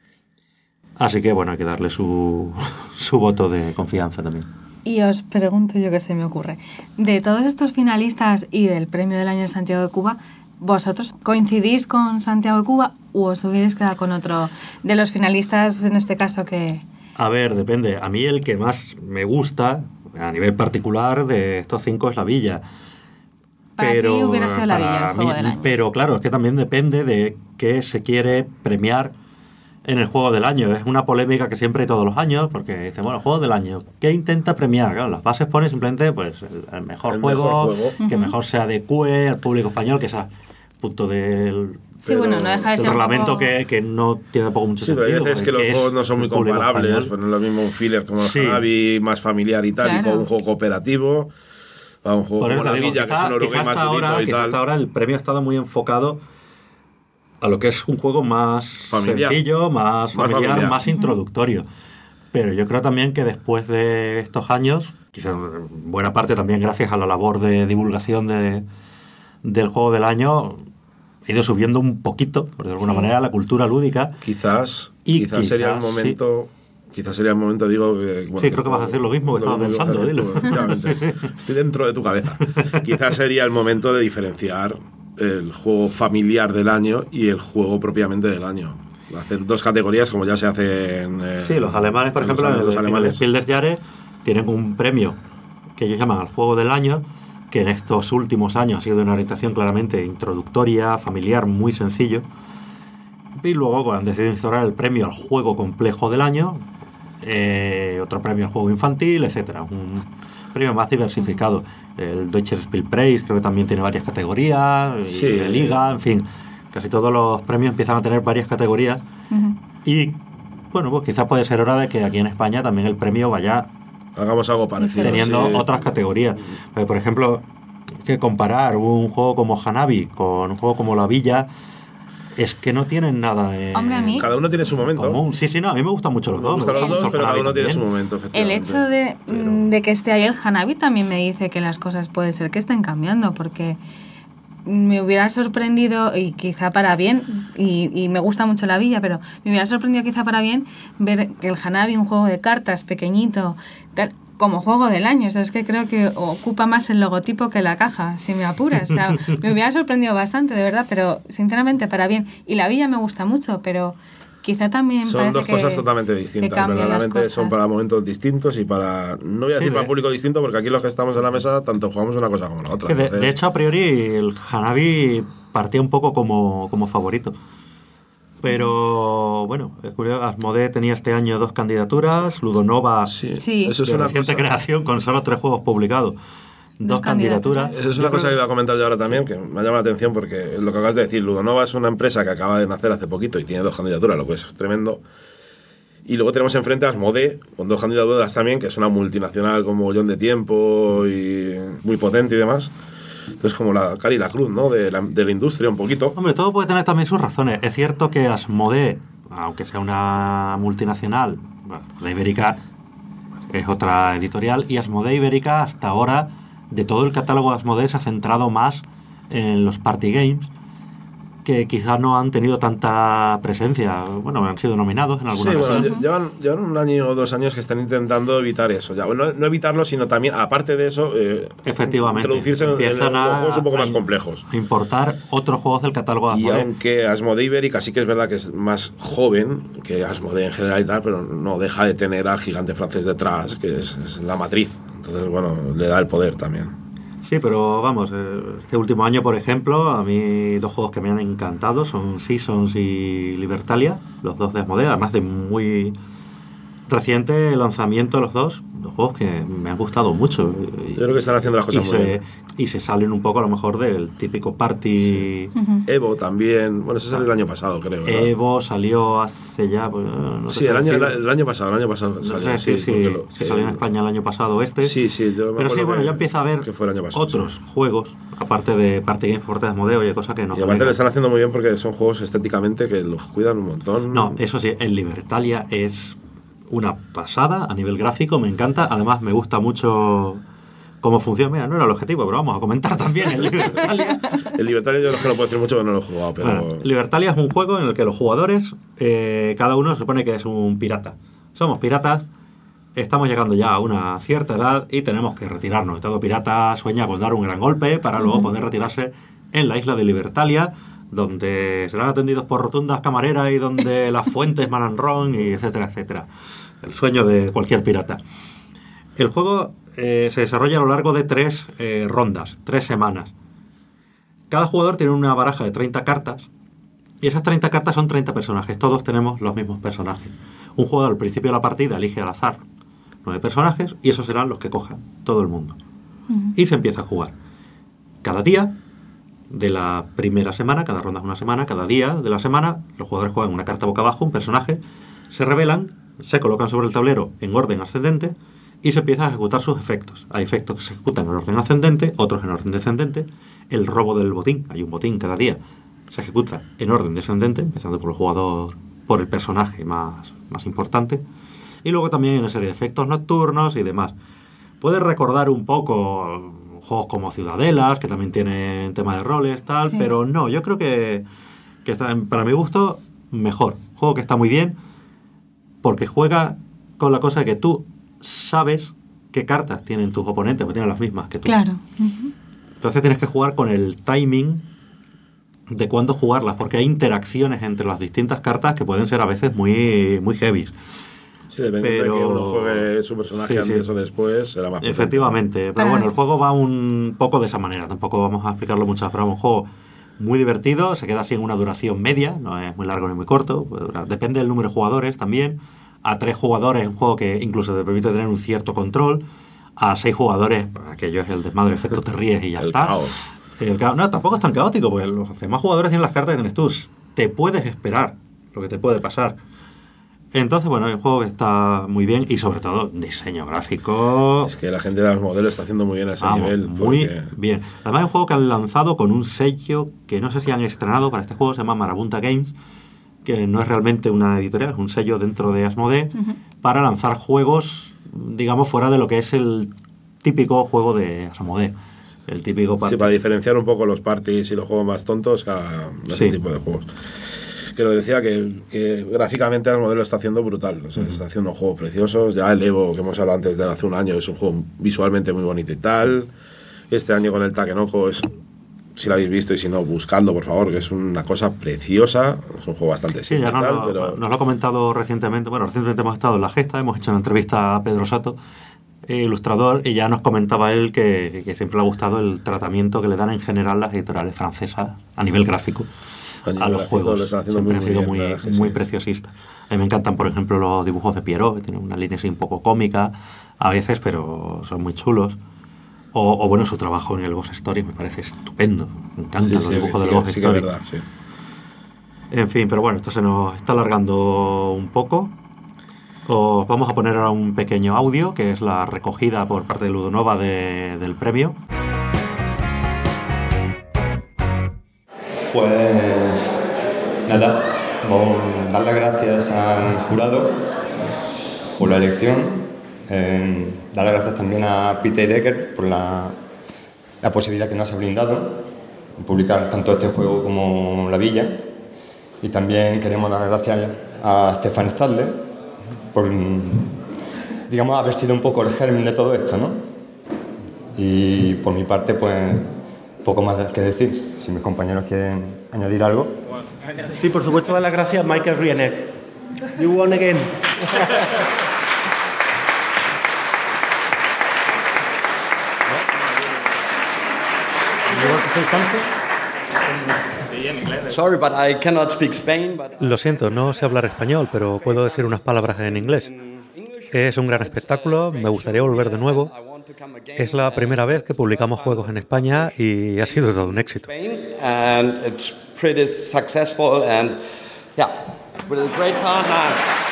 Así que bueno, hay que darle su voto de confianza también. Y os pregunto yo qué se me ocurre. De todos estos finalistas y del Premio del Año de Santiago de Cuba, ¿Vosotros coincidís con Santiago de Cuba o os hubierais quedado con otro de los finalistas, en este caso que...? A ver, depende. A mí el que más me gusta, a nivel particular, de estos 5 es La Villa. Para ti hubiera sido La Villa el juego del año. Pero claro, es que también depende de qué se quiere premiar en el juego del año. Es una polémica que siempre hay todos los años, porque dicen, bueno, el juego del año, ¿qué intenta premiar? Claro, las bases pone simplemente pues el mejor juego, que mejor se adecue al público español, que esa punto del... Sí, bueno, no deja de ser reglamento un poco... que no tiene poco mucho sentido. Sí, pero hay veces que los juegos no son muy comparables, pues no es lo mismo un filler como el Hanabi, más familiar y tal, y con un juego cooperativo, a un juego como La Villa, que es un Eurogame más durito y tal. Hasta ahora el premio ha estado muy enfocado a lo que es un juego más familiar, sencillo, más familiar, más introductorio. Pero yo creo también que después de estos años, quizás en buena parte también gracias a la labor de divulgación del juego del año, ha ido subiendo un poquito, por de alguna manera, la cultura lúdica. Quizás sería el momento... Quizás sería el momento, digo... Bueno, sí, creo que vas a decir lo mismo que estaba pensando. Estoy dentro de tu cabeza. Quizás sería el momento de diferenciar el juego familiar del año y el juego propiamente del año. Hacer 2 categorías como ya se hace en... Sí, los alemanes, por ejemplo, en el Spiel des Jahres tienen un premio que ellos llaman al juego del año, que en estos últimos años ha sido de una orientación claramente introductoria, familiar, muy sencillo. Y luego pues, han decidido instaurar el premio al juego complejo del año, otro premio al juego infantil, etcétera. Un premio más diversificado. El Deutscher Spielpreis creo que también tiene varias categorías, y la Liga, en fin. Casi todos los premios empiezan a tener varias categorías. Y bueno, pues quizás puede ser hora de que aquí en España también el premio vaya... Hagamos algo parecido. Teniendo otras categorías. Por ejemplo, que comparar un juego como Hanabi con un juego como La Villa... Es que no tienen nada Hombre, a mí, cada uno tiene su momento. Común. Sí, no, a mí me gustan mucho los dos. Me gustan los dos, pero cada uno tiene su momento, efectivamente. El hecho de que esté ahí el Hanabi también me dice que las cosas puede ser que estén cambiando, porque me hubiera sorprendido, y quizá para bien, y me gusta mucho La Villa, pero me hubiera sorprendido quizá para bien ver que el Hanabi, un juego de cartas pequeñito, tal, como juego del año. O sea, es que creo que ocupa más el logotipo que la caja, si me apuras. O sea, me hubiera sorprendido bastante, de verdad, pero sinceramente para bien. Y La Villa me gusta mucho, pero quizá también son dos cosas totalmente distintas. Verdaderamente son para momentos distintos y para... No voy a decir para público distinto, porque aquí los que estamos en la mesa tanto jugamos una cosa como la otra. De hecho, a priori, el Hanabi partía un poco como favorito. Pero bueno, es curioso. Asmodee tenía este año 2 candidaturas, Ludonova, eso es de una reciente creación, con solo 3 juegos publicados, 2 candidaturas. Eso es una cosa que iba a comentar yo ahora también, que me ha llamado la atención, porque lo que acabas de decir, Ludonova es una empresa que acaba de nacer hace poquito y tiene 2 candidaturas, lo que es tremendo. Y luego tenemos enfrente a Asmodee, con 2 candidaturas también, que es una multinacional con mogollón de tiempo y muy potente y demás. Entonces, como la cara y la cruz, ¿no? De la industria un poquito. Hombre, todo puede tener también sus razones. Es cierto que Asmodee, aunque sea una multinacional, bueno, la Ibérica es otra editorial, y Asmodee Ibérica hasta ahora, de todo el catálogo de Asmodee, se ha centrado más en los party games, que quizás no han tenido tanta presencia. Bueno, han sido nominados en alguna ocasión. Sí, bueno, llevan 1 año o 2 años que están intentando evitar eso. Ya, bueno, no evitarlo, sino también, aparte de eso, efectivamente, introducirse en juegos un poco más complejos. A importar otros juegos del catálogo de Asmodee. Y aunque Asmodee Ibérica sí que es verdad que es más joven que Asmodee en general y tal, pero no deja de tener al gigante francés detrás, que es la matriz. Entonces, bueno, le da el poder también. Sí, pero vamos, este último año, por ejemplo, a mí 2 juegos que me han encantado son Seasons y Libertalia, los 2 de Asmodee, además de muy reciente lanzamiento los 2 juegos que me han gustado mucho. Yo creo que están haciendo las cosas muy bien. Y se salen un poco a lo mejor del típico party. Sí. Evo también, bueno, eso salió el año pasado, creo, ¿verdad? Evo salió hace ya... Pues, no sí, el año pasado salió. No sé, sí, salió en España el año pasado este. Sí, pero sí, bueno, ya empieza a haber otros juegos, aparte de party games por parte de Asmodee, y cosa que no. Y aparte lo están haciendo muy bien porque son juegos estéticamente que los cuidan un montón. No, eso sí, el Libertalia es una pasada a nivel gráfico, me encanta. Además, me gusta mucho cómo funciona. Mira, no era el objetivo, pero vamos a comentar también el Libertalia. El Libertalia yo no lo puedo decir mucho, pero no lo he jugado. Pero... Bueno, Libertalia es un juego en el que los jugadores, cada uno se supone que es un pirata. Somos piratas, estamos llegando ya a una cierta edad y tenemos que retirarnos. Todo pirata sueña con dar un gran golpe para luego poder retirarse en la isla de Libertalia, donde serán atendidos por rotundas camareras y donde las fuentes manan ron, y etcétera, etcétera. El sueño de cualquier pirata. El juego se desarrolla a lo largo de 3 rondas, 3 semanas. Cada jugador tiene una baraja de 30 cartas, y esas 30 cartas son 30 personajes. Todos tenemos los mismos personajes. Un jugador al principio de la partida elige al azar 9 personajes, y esos serán los que coja todo el mundo. Y se empieza a jugar. Cada día de la primera semana, cada ronda es una semana, cada día de la semana, los jugadores juegan una carta boca abajo, un personaje, se revelan, se colocan sobre el tablero en orden ascendente y se empiezan a ejecutar sus efectos. Hay efectos que se ejecutan en orden ascendente, otros en orden descendente. El robo del botín, hay un botín cada día, se ejecuta en orden descendente, empezando por el jugador, por el personaje más importante. Y luego también hay una serie de efectos nocturnos y demás. Puede recordar un poco juegos como Ciudadelas, que también tienen tema de roles, tal, sí. Pero no, yo creo que está, para mi gusto, mejor. Juego que está muy bien, porque juega con la cosa de que tú sabes qué cartas tienen tus oponentes, porque tienen las mismas que tú. Claro. Entonces tienes que jugar con el timing de cuándo jugarlas, porque hay interacciones entre las distintas cartas que pueden ser a veces muy, muy heavy. Sí, depende de que uno juegue su personaje antes o después, será más potente. Efectivamente, pero bueno, el juego va un poco de esa manera, tampoco vamos a explicarlo mucho, pero es un juego muy divertido, se queda así en una duración media, no es muy largo ni muy corto, depende del número de jugadores también. A 3 jugadores es un juego que incluso te permite tener un cierto control. A 6 jugadores, aquello es el desmadre, efecto te ríes y ya el está. Caos. No, tampoco es tan caótico, porque los demás jugadores tienen las cartas que tienes tú. Te puedes esperar lo que te puede pasar. Entonces, bueno, el juego está muy bien y sobre todo diseño gráfico. Es que la gente de los modelos está haciendo muy bien a ese nivel. Muy bien. Además, es un juego que han lanzado con un sello que no sé si han estrenado para este juego, se llama Marabunta Games, que no es realmente una editorial, es un sello dentro de Asmodee para lanzar juegos, digamos, fuera de lo que es el típico juego de Asmodee. El típico party. Sí, para diferenciar un poco los parties y los juegos más tontos a ese tipo de juegos. Que lo decía que gráficamente el modelo está haciendo brutal, o sea, está haciendo juegos preciosos. Ya el Evo, que hemos hablado antes de hace un año, es un juego visualmente muy bonito y tal. Este año con el Takenoko es, si lo habéis visto y si no, buscadlo por favor, que es una cosa preciosa. Es un juego bastante simple. Sí, ya nos lo ha comentado recientemente. Bueno, recientemente hemos estado en La Gesta, hemos hecho una entrevista a Pedro Sato, ilustrador, y ya nos comentaba él que siempre le ha gustado el tratamiento que le dan en general las editoriales francesas a nivel gráfico. A los juegos, están haciendo muy muy preciosista. A mí me encantan, por ejemplo, los dibujos de Pierrot, que tienen una línea así un poco cómica a veces, pero son muy chulos. O bueno, su trabajo en el Ghost Story me parece estupendo. Me encantan los dibujos del Ghost Story. Verdad, sí. En fin, pero bueno, esto se nos está alargando un poco. Os vamos a poner ahora un pequeño audio, que es la recogida por parte de Ludonova del premio. Pues nada, vamos a dar las gracias al jurado por la elección, dar las gracias también a Peter Egger por la posibilidad que nos ha brindado de publicar tanto este juego como La Villa, y también queremos dar las gracias a Stefan Stadler por, digamos, haber sido un poco el germen de todo esto, ¿no? Y por mi parte, pues poco más que decir. Si mis compañeros quieren añadir algo. Sí, por supuesto, dar las gracias a Michael Rienek. You won again. Sorry, but I cannot speak Spain, but... Lo siento, no sé hablar español, pero puedo decir unas palabras en inglés. Es un gran espectáculo, me gustaría volver de nuevo. Es la primera vez que publicamos juegos en España y ha sido todo un éxito. And it's pretty successful and yeah, with a great partner.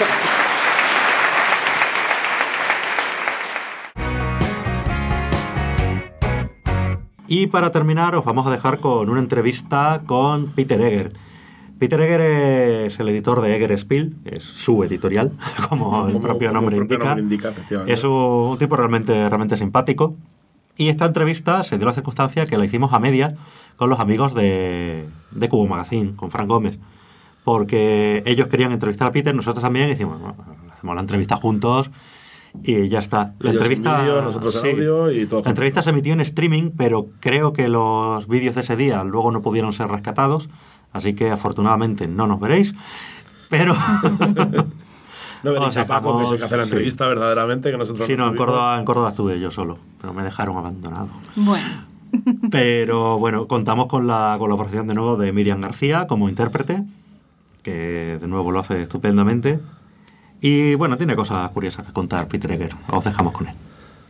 Y para terminar os vamos a dejar con una entrevista con Peter Egger. Peter Egger es el editor de Egger Spiel, es su editorial, como el propio nombre indica. Es un tipo realmente simpático. Y esta entrevista se dio la circunstancia que la hicimos a medias con los amigos de Cubo Magazine, con Fran Gómez. Porque ellos querían entrevistar a Peter, nosotros también, y decimos, bueno, hacemos la entrevista juntos Y ya está. La Ellos entrevista, en vídeo, nosotros en audio y todo. La entrevista se emitió en streaming, pero creo que los vídeos de ese día luego no pudieron ser rescatados, así que afortunadamente no nos veréis. Pero no veréis a Paco, que es el que hace la entrevista verdaderamente, que nosotros sí, no, en Córdoba estuve yo solo, pero me dejaron abandonado. Bueno. Pero bueno, contamos con la colaboración de nuevo de Miriam García como intérprete, que de nuevo lo hace estupendamente. Y bueno, tiene cosas curiosas que contar Peter Egger. Os dejamos con él.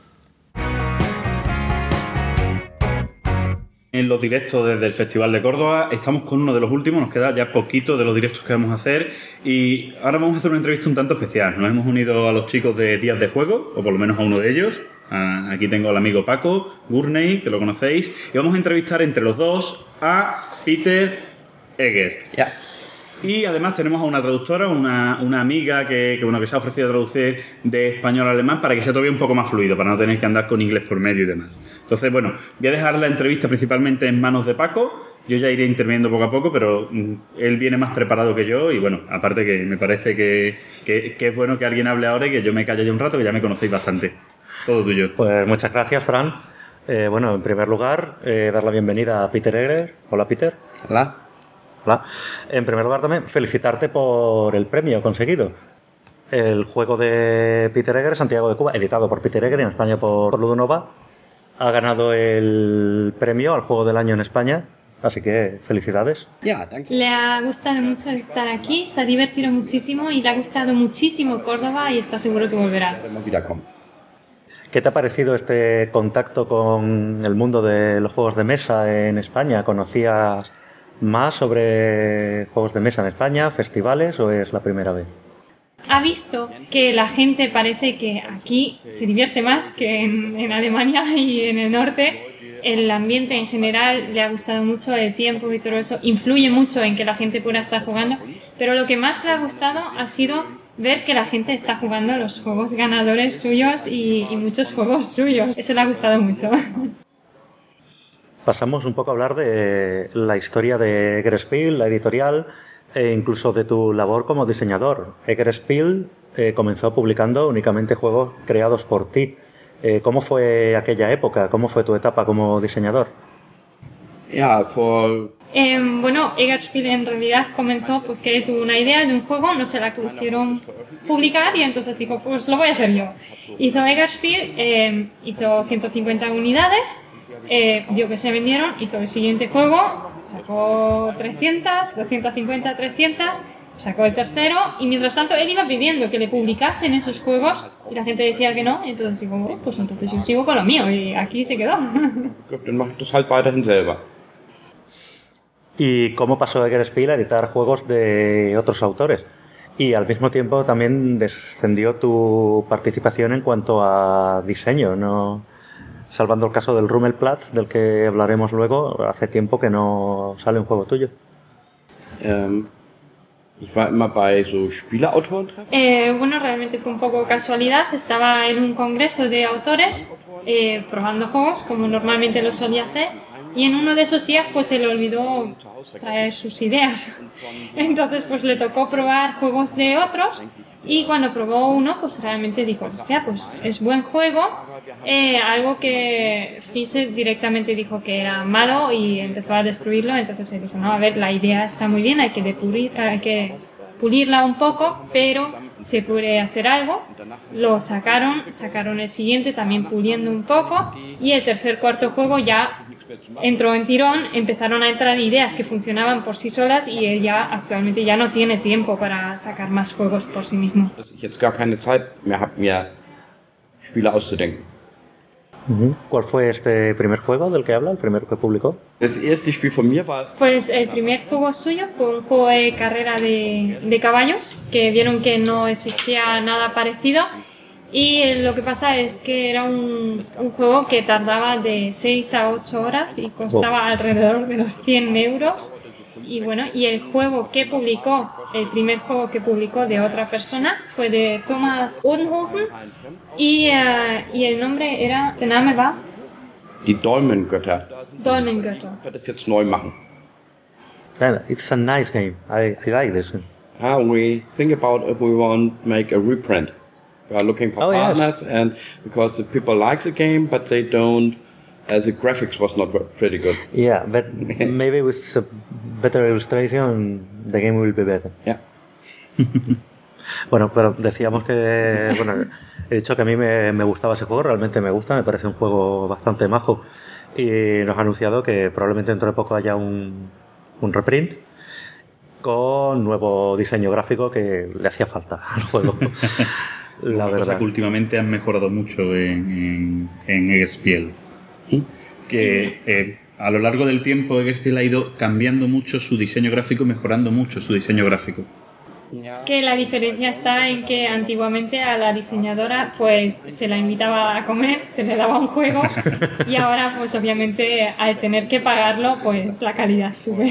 En los directos desde el Festival de Córdoba estamos con uno de los últimos, nos queda ya poquito de los directos que vamos a hacer y ahora vamos a hacer una entrevista un tanto especial. Nos hemos unido a los chicos de Días de Juego, o por lo menos a uno de ellos. Aquí tengo al amigo Paco Gurney, que lo conocéis, y vamos a entrevistar entre los dos a Peter Egger. Yeah. Y además tenemos a una traductora, una amiga que se ha ofrecido a traducir de español a alemán para que sea todavía un poco más fluido, para no tener que andar con inglés por medio y demás. Entonces, bueno, voy a dejar la entrevista principalmente en manos de Paco. Yo ya iré interviniendo poco a poco, pero él viene más preparado que yo y bueno, aparte que me parece que es bueno que alguien hable ahora y que yo me calle ya un rato, que ya me conocéis bastante. Todo tuyo. Pues muchas gracias, Fran. Bueno, en primer lugar, dar la bienvenida a Peter Egger. Hola, Peter. Hola. Hola. En primer lugar, también felicitarte por el premio conseguido. El juego de Peter Egger, Santiago de Cuba, editado por Peter Egger en España por Ludonova, ha ganado el premio al juego del año en España. Así que felicidades. Le ha gustado mucho estar aquí, se ha divertido muchísimo y le ha gustado muchísimo Córdoba y está seguro que volverá. ¿Qué te ha parecido este contacto con el mundo de los juegos de mesa en España? ¿Conocías más sobre juegos de mesa en España, festivales, o es la primera vez? Ha visto que la gente parece que aquí se divierte más que en Alemania y en el norte. El ambiente en general le ha gustado mucho, el tiempo y todo eso influye mucho en que la gente pueda estar jugando, pero lo que más le ha gustado ha sido ver que la gente está jugando los juegos ganadores suyos y muchos juegos suyos. Eso le ha gustado mucho. Pasamos un poco a hablar de la historia de Eggerspiel, la editorial, e incluso de tu labor como diseñador. Eggerspiel comenzó publicando únicamente juegos creados por ti. ¿Cómo fue aquella época? ¿Cómo fue tu etapa como diseñador? Bueno, Eggerspiel en realidad comenzó pues que él tuvo una idea de un juego, no se la quisieron publicar y entonces dijo, pues lo voy a hacer yo. Hizo Eggerspiel, hizo 150 unidades, vio que se vendieron, hizo el siguiente juego, sacó 300, 250, 300, sacó el tercero y mientras tanto él iba pidiendo que le publicasen esos juegos y la gente decía que no, y entonces digo, pues entonces yo sigo con lo mío y aquí se quedó. ¿Y cómo pasó Eggerspiel a editar juegos de otros autores? Y al mismo tiempo también descendió tu participación en cuanto a diseño, ¿no? Salvando el caso del Rummelplatz, del que hablaremos luego, hace tiempo que no sale un juego tuyo. Bueno, realmente fue un poco casualidad. Estaba en un congreso de autores probando juegos, como normalmente lo solía hacer, y en uno de esos días pues se le olvidó traer sus ideas. Entonces pues le tocó probar juegos de otros y cuando probó uno pues realmente dijo, hostia, pues es buen juego. Algo que Fischer directamente dijo que era malo y empezó a destruirlo. Entonces él dijo, no, a ver, la idea está muy bien, hay que pulirla un poco, pero se puede hacer algo. Lo sacaron el siguiente también puliendo un poco y el tercer, cuarto juego ya entró en tirón, empezaron a entrar ideas que funcionaban por sí solas y él ya actualmente ya no tiene tiempo para sacar más juegos por sí mismo. ¿Cuál fue este primer juego del que habla, el primero que publicó? Pues el primer juego suyo fue un juego de carrera de caballos, que vieron que no existía nada parecido y lo que pasa es que era un juego que tardaba de 6 a 8 horas y costaba alrededor de los 100 euros. Y bueno, y el juego que publicó, el primer juego que publicó de otra persona fue de Thomas Odenhofen y el nombre era, der Name war? Die Dolmengötter. Dolmengötter. Ich werde das jetzt neu machen. It's a nice game. I like this. We think about if we want to make a reprint. We are looking for partners, and because the people like the game, but they don't. The graphics was not pretty good. Yeah, but maybe with a better illustration, the game will be better. Yeah. Bueno, pero decíamos que, bueno, he dicho que a mí me gustaba ese juego, realmente me gusta, me parece un juego bastante majo, y nos ha anunciado que probablemente dentro de poco haya un reprint con nuevo diseño gráfico que le hacía falta al juego. La verdad. Cosa que últimamente han mejorado mucho en Eggerspiel. Que a lo largo del tiempo Eggerspiel ha ido cambiando mucho su diseño gráfico, mejorando mucho su diseño gráfico. Que la diferencia está en que antiguamente a la diseñadora pues se la invitaba a comer, se le daba un juego y ahora pues obviamente al tener que pagarlo pues la calidad sube.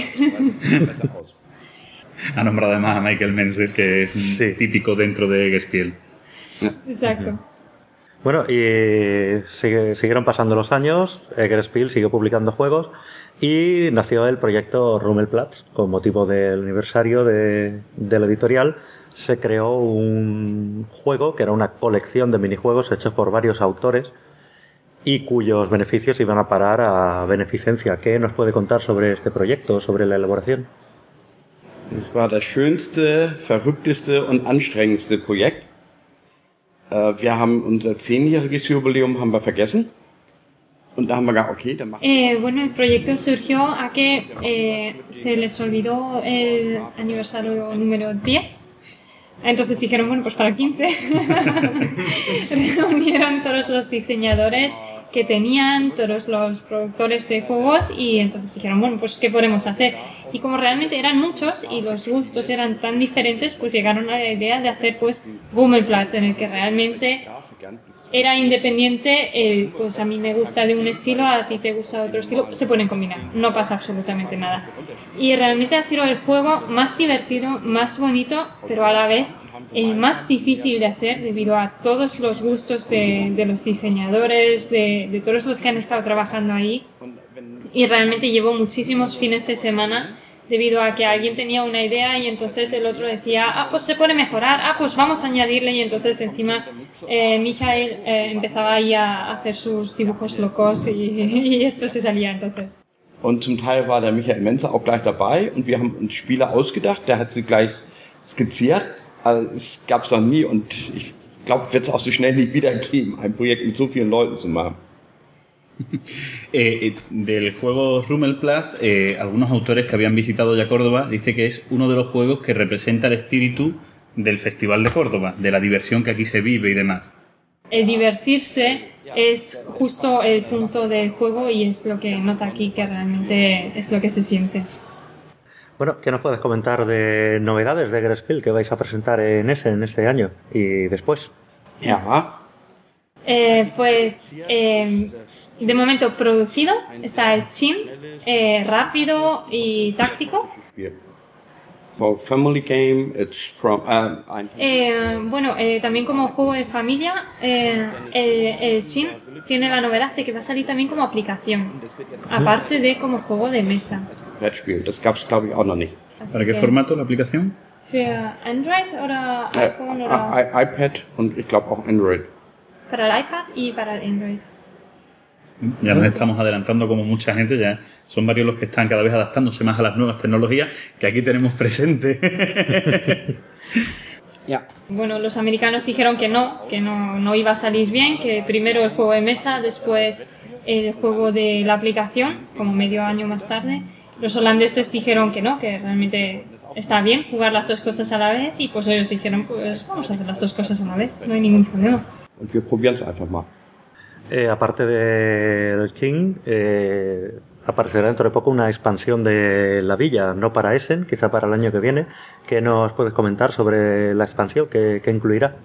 Ha nombrado además a Michael Menzel, que es un típico dentro de Eggerspiel. Exacto. Bueno, y siguieron pasando los años, Eggerspiel siguió publicando juegos y nació el proyecto Rummelplatz. Con motivo del aniversario de la editorial, se creó un juego que era una colección de minijuegos hechos por varios autores y cuyos beneficios iban a parar a beneficencia. ¿Qué nos puede contar sobre este proyecto, sobre la elaboración? Es war das schönste, verrückteste und anstrengendste Projekt. Wir haben unser 10-jähriges Jubiläum haben wir vergessen. Und da haben wir gedacht, okay, dann machen wir. Bueno, el proyecto surgió a que se les olvidó el aniversario número 10. Entonces dijeron, bueno, pues para el 15. Reunieron todos los diseñadores que tenían, todos los productores de juegos, y entonces dijeron, bueno, pues ¿qué podemos hacer? Y como realmente eran muchos y los gustos eran tan diferentes, pues llegaron a la idea de hacer pues Rummelplatz, en el que realmente era independiente, pues a mí me gusta de un estilo, a ti te gusta de otro estilo, se pueden combinar, no pasa absolutamente nada. Y realmente ha sido el juego más divertido, más bonito, pero a la vez el más difícil de hacer debido a todos los gustos de los diseñadores, de todos los que han estado trabajando ahí. Y realmente llevo muchísimos fines de semana debido a que alguien tenía una idea y entonces el otro decía, pues se puede mejorar, pues vamos a añadirle, y entonces encima Michael empezaba ahí a hacer sus dibujos locos y esto se salía entonces. Und zum Teil war der Michael Menzer auch gleich dabei und wir haben uns Spiele ausgedacht, der hat sie gleich skizziert. Also es gab es noch nie und ich glaube, wird es auch so schnell nicht wieder geben, ein Projekt mit so vielen Leuten zu machen. Del juego Rummelplatz, algunos autores que habían visitado ya Córdoba dicen que es uno de los juegos que representa el espíritu del Festival de Córdoba, de la diversión que aquí se vive y demás. El divertirse es justo el punto del juego y es lo que nota aquí, que realmente es lo que se siente. Bueno, ¿qué nos puedes comentar de novedades de Eggerspiel que vais a presentar en este año y después? Ja. De momento producido está el Chin, rápido y táctico. For family game, it's from. También como juego de familia, el Chin tiene la novedad de que va a salir también como aplicación, aparte de como juego de mesa. Brettspiel, das gab es glaube ich auch noch nicht. ¿Para qué formato la aplicación? ¿Für Android oder iPhone oder? iPad und ich glaube auch Android. Para el iPad y para el Android. Ya nos estamos adelantando como mucha gente, ya son varios los que están cada vez adaptándose más a las nuevas tecnologías que aquí tenemos presentes. Bueno, los americanos dijeron que no iba a salir bien, que primero el juego de mesa, después el juego de la aplicación, como medio año más tarde. Los holandeses dijeron que no, que realmente está bien jugar las dos cosas a la vez, y pues ellos dijeron, pues vamos a hacer las dos cosas a la vez, no hay ningún problema. Und wir probieren es einfach mal. Aparte del King, aparecerá dentro de poco una expansión de la villa, no para Essen, quizá para el año que viene. ¿Qué nos puedes comentar sobre la expansión? ¿Qué incluirá?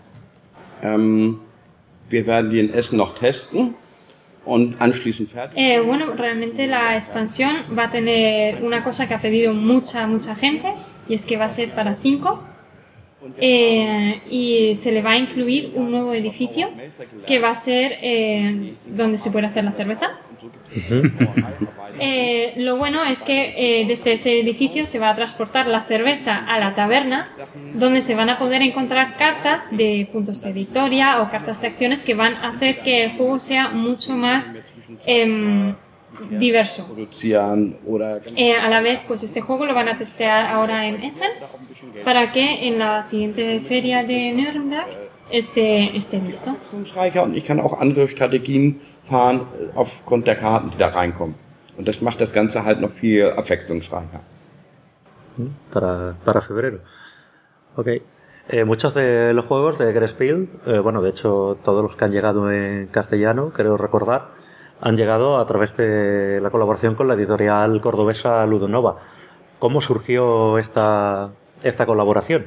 Wir werden die in Essen noch testen und anschließend fertig. Bueno, realmente la expansión va a tener una cosa que ha pedido mucha gente, y es que va a ser para 5. Y se le va a incluir un nuevo edificio que va a ser donde se puede hacer la cerveza. Lo bueno es que desde ese edificio se va a transportar la cerveza a la taberna, donde se van a poder encontrar cartas de puntos de victoria o cartas de acciones que van a hacer que el juego sea mucho más diverso. A la vez, pues este juego lo van a testear ahora en Essen para que en la siguiente feria de Nürnberg esté listo. Und ich kann auch andere Strategien fahren aufgrund der Karten, die da reinkommen. Und das macht das Ganze halt noch viel abwechslungsreicher. Para febrero. Ok. Muchos de los juegos de Greenspiel, bueno, de hecho todos los que han llegado en castellano, creo recordar, han llegado a través de la colaboración con la editorial cordobesa Ludonova. ¿Cómo surgió esta colaboración?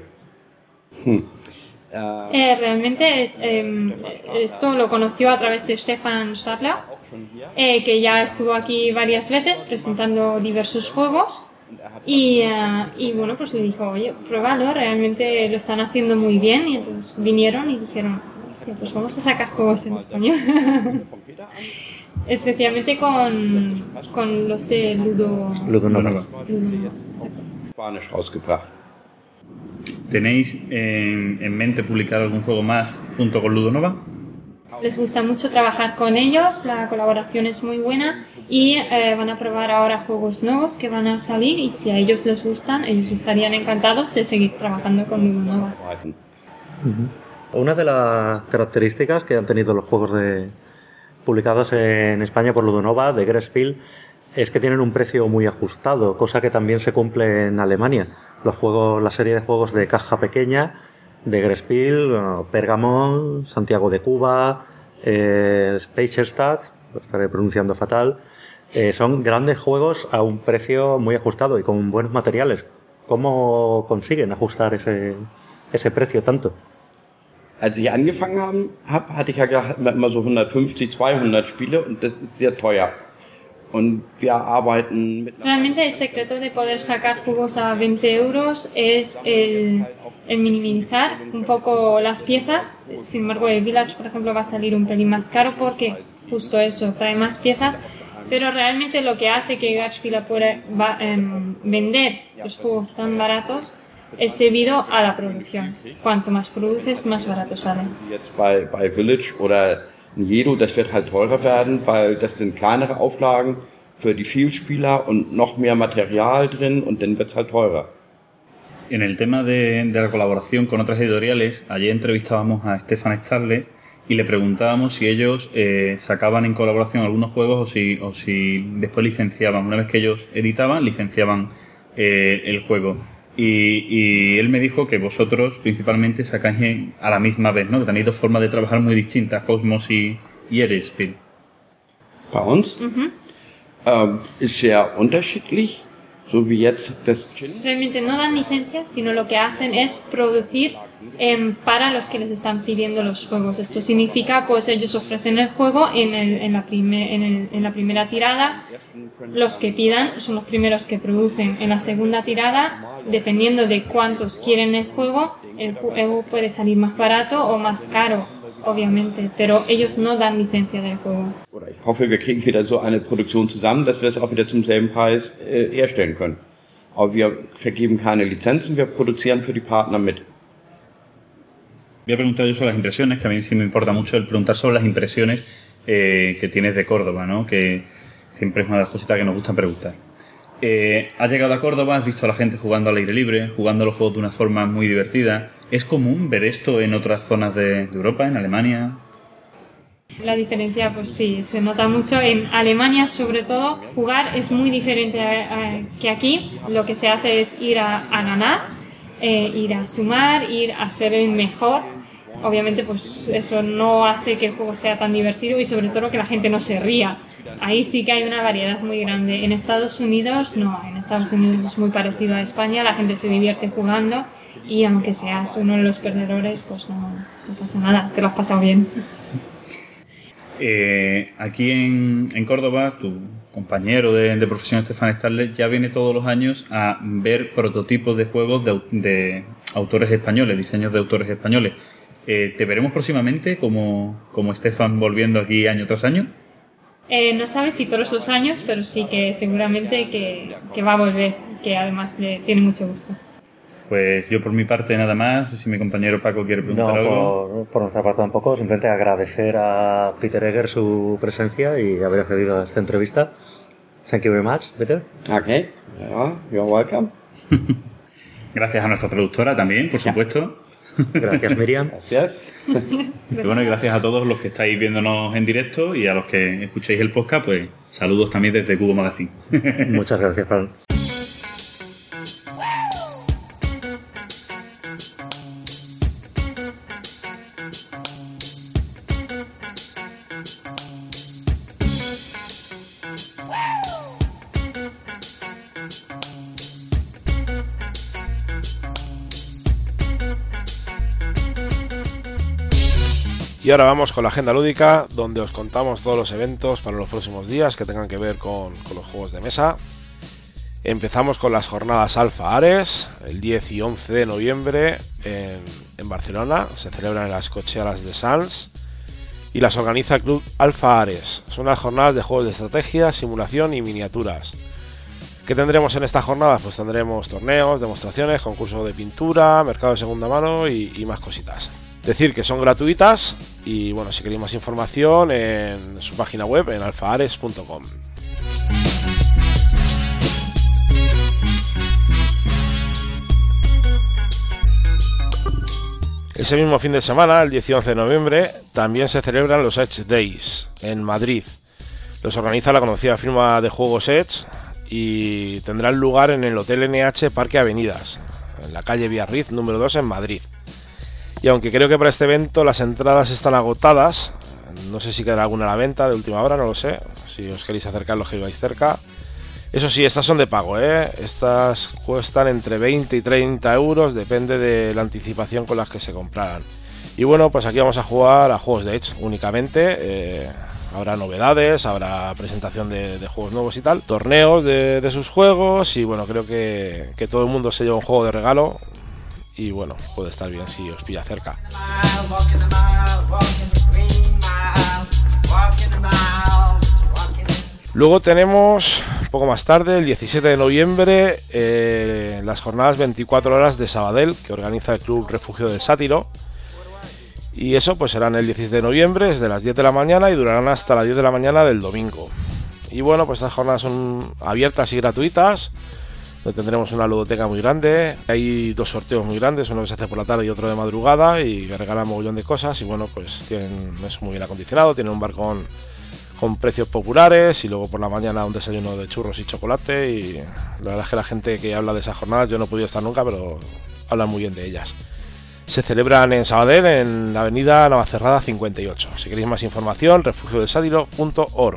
Realmente esto lo conoció a través de Stefan Stadler, que ya estuvo aquí varias veces presentando diversos juegos y bueno, pues le dijo, oye, pruébalo, realmente lo están haciendo muy bien, y entonces vinieron y dijeron, hostia, pues vamos a sacar juegos en español. Especialmente con los de Ludonova. Spanisch rausgebracht. ¿Tenéis en mente publicar algún juego más junto con Ludonova? Les gusta mucho trabajar con ellos, la colaboración es muy buena y van a probar ahora juegos nuevos que van a salir, y si a ellos les gustan, ellos estarían encantados de seguir trabajando con Ludonova. Una de las características que han tenido los juegos publicados en España por Ludonova de Greenspiel es que tienen un precio muy ajustado, cosa que también se cumple en Alemania. La serie de juegos de caja pequeña de Greenspiel, Pergamon, Santiago de Cuba, Speicherstadt, lo estaré pronunciando fatal, son grandes juegos a un precio muy ajustado y con buenos materiales. ¿Cómo consiguen ajustar ese precio tanto? Als ich angefangen habe, hatte ich ja gedacht, immer so 150, 200 Spiele, und das ist sehr teuer. Und wir arbeiten mit... Realmente el secreto de poder sacar juegos a 20 euros es el minimizar un poco las piezas. Sin embargo, el Village, por ejemplo, va a salir un pelín más caro porque justo eso, trae más piezas. Pero realmente lo que hace que Gatspieler pueda vender los juegos tan baratos es debido a la producción. Cuanto más produces, más baratos salen. Jetzt bei Village oder Jedo, das wird halt teurer werden, weil das sind kleinere Auflagen für die Vielspieler und noch mehr Material drin, und dann wird es halt teurer. En el tema de la colaboración con otras editoriales, ayer entrevistábamos a Stefan Stadler y le preguntábamos si ellos sacaban en colaboración algunos juegos o si después licenciaban. Una vez que ellos editaban, licenciaban el juego. Y él me dijo que vosotros principalmente sacáis a la misma vez, ¿no? Que tenéis dos formas de trabajar muy distintas, Cosmos y Greenspiel. Bei uns ist sehr unterschiedlich, so wie jetzt das Gin. Realmente no dan licencias, sino lo que hacen es producir para los que les están pidiendo los juegos. Esto significa, pues ellos ofrecen el juego en la primera tirada. Los que pidan son los primeros que producen. En la segunda tirada, dependiendo de cuántos quieren el juego puede salir más barato o más caro, obviamente, pero ellos no dan licencia del juego. Ich hoffe, wir kriegen wieder so eine Produktion zusammen, dass wir es auch wieder zum selben Preis herstellen können. Aber wir vergeben keine Lizenzen, wir produzieren für die Partner mit. Voy a preguntar yo sobre las impresiones, que a mí sí me importa mucho el preguntar sobre las impresiones que tienes de Córdoba, ¿no? Que siempre es una de las cositas que nos gusta preguntar. Has llegado a Córdoba, has visto a la gente jugando al aire libre, jugando los juegos de una forma muy divertida. ¿Es común ver esto en otras zonas de Europa, en Alemania? La diferencia, pues sí, se nota mucho. En Alemania, sobre todo, jugar es muy diferente que aquí. Lo que se hace es ir a ganar, ir a sumar, ir a ser el mejor. Obviamente, pues eso no hace que el juego sea tan divertido y sobre todo que la gente no se ría. Ahí sí que hay una variedad muy grande. En Estados Unidos no, en Estados Unidos es muy parecido a España, la gente se divierte jugando y aunque seas uno de los perdedores, pues no pasa nada, te lo has pasado bien. Aquí en Córdoba, tu compañero de profesión, Stefan Stadler, ya viene todos los años a ver prototipos de juegos de autores españoles, diseños de autores españoles. ¿Te veremos próximamente como Stefan volviendo aquí año tras año? No sabe si todos los años, pero sí que seguramente que va a volver, que además tiene mucho gusto. Pues yo por mi parte nada más, si mi compañero Paco quiere preguntar algo. Por nuestra parte tampoco, simplemente agradecer a Peter Egger su presencia y haber accedido a esta entrevista. Thank you very much, Peter. Okay, you're welcome. Gracias a nuestra traductora también, por supuesto. Gracias, Miriam. Gracias. Y bueno, y gracias a todos los que estáis viéndonos en directo y a los que escuchéis el podcast, pues saludos también desde Cubo Magazine. Muchas gracias, Fran. Y ahora vamos con la agenda lúdica, donde os contamos todos los eventos para los próximos días que tengan que ver con los juegos de mesa. Empezamos con las jornadas Alfa Ares, el 10 y 11 de noviembre en Barcelona. Se celebran en las cocheras de Sants y las organiza el Club Alfa Ares. Son las jornadas de juegos de estrategia, simulación y miniaturas. ¿Qué tendremos en estas jornadas? Pues tendremos torneos, demostraciones, concursos de pintura, mercado de segunda mano y más cositas. Decir que son gratuitas y bueno, si queréis más información en su página web en alfaares.com. Ese mismo fin de semana, el 10 y 11 de noviembre, también se celebran los Edge Days en Madrid. Los organiza la conocida firma de juegos Edge y tendrán lugar en el Hotel NH Parque Avenidas, en la calle Biarritz número 2 en Madrid. Y aunque creo que para este evento las entradas están agotadas, no sé si quedará alguna a la venta de última hora, no lo sé, si os queréis acercar los que viváis cerca. Eso sí, estas son de pago, estas cuestan entre 20 y 30 euros, depende de la anticipación con las que se compraran. Y bueno, pues aquí vamos a jugar a juegos de Edge únicamente, habrá novedades, habrá presentación de juegos nuevos y tal, torneos de sus juegos y bueno, creo que todo el mundo se lleva un juego de regalo. Y bueno, puede estar bien si os pilla cerca. Luego tenemos, un poco más tarde, el 17 de noviembre, las jornadas 24 horas de Sabadell, que organiza el Club Refugio del Sátiro. Y eso pues serán el 16 de noviembre, desde las 10 de la mañana y durarán hasta las 10 de la mañana del domingo. Y bueno, pues estas jornadas son abiertas y gratuitas. Tendremos una ludoteca muy grande, hay 2 sorteos muy grandes, uno que se hace por la tarde y otro de madrugada y que regalan un mogollón de cosas y bueno, pues es muy bien acondicionado, tienen un bar con precios populares y luego por la mañana un desayuno de churros y chocolate y la verdad es que la gente que habla de esas jornadas, yo no he podido estar nunca, pero hablan muy bien de ellas. Se celebran en Sabadell, en la avenida Navacerrada 58. Si queréis más información, refugiodelsátiro.org.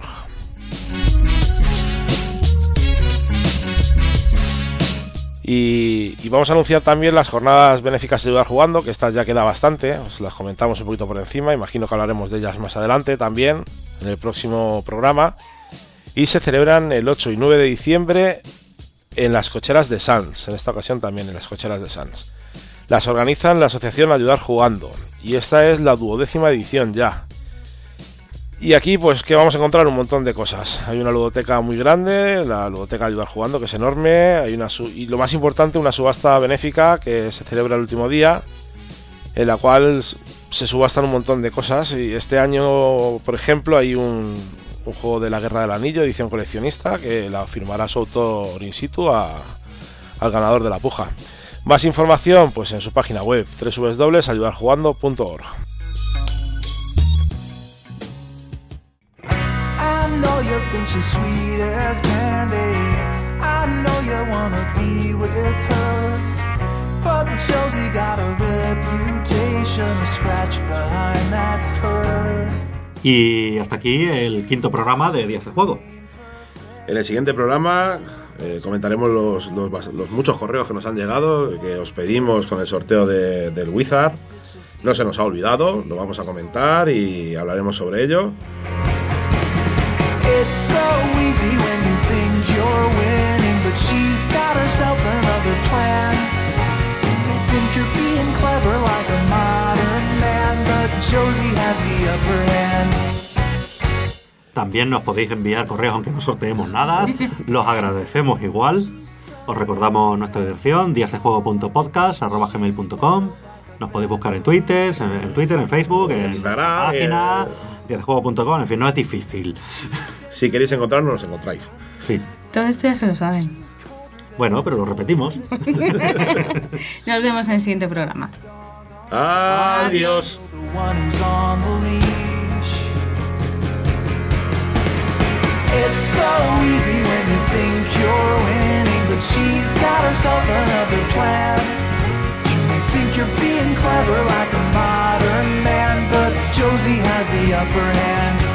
Y vamos a anunciar también las jornadas benéficas de Ayudar Jugando, que estas ya queda bastante, os las comentamos un poquito por encima, imagino que hablaremos de ellas más adelante también, en el próximo programa. Y se celebran el 8 y 9 de diciembre en las cocheras de Sants, en esta ocasión también en las cocheras de Sants. Las organizan la asociación Ayudar Jugando, y esta es la 12ª edición ya. Y aquí pues que vamos a encontrar un montón de cosas. Hay una ludoteca muy grande, la ludoteca Ayudar Jugando, que es enorme. Hay y lo más importante, una subasta benéfica que se celebra el último día, en la cual se subastan un montón de cosas. Y este año, por ejemplo, hay un juego de la Guerra del Anillo, edición coleccionista, que la firmará su autor in situ al ganador de la puja. Más información pues en su página web www.ayudarjugando.org. You think she's sweet as candy. I know you wanna be with her, but Josie got a reputation to scratch behind that curve. Y hasta aquí el 5º programa de Días de Juego. En el siguiente programa comentaremos los muchos correos que nos han llegado, que os pedimos con el sorteo del Wizard. No se nos ha olvidado, lo vamos a comentar y hablaremos sobre ello. It's so easy when you think you're winning, but she's got herself another plan. You think you're being clever like a modern man, but Josie has the upper hand. También nos podéis enviar correos aunque no sorteemos nada. Los agradecemos igual. Os recordamos nuestra dirección, díasdejuego.podcast@gmail.com. Nos podéis buscar en Twitter, en Facebook, en Instagram, página, díasdejuego.com. En fin, no es difícil. Si queréis encontrarnos, nos encontráis. Sí. Todo esto ya se lo saben. Bueno, pero lo repetimos. Nos vemos en el siguiente programa. Adiós. It's so easy when you think you're winning, but she's got herself another plan. You may think you're being clever like a modern man, but Josie has the upper hand.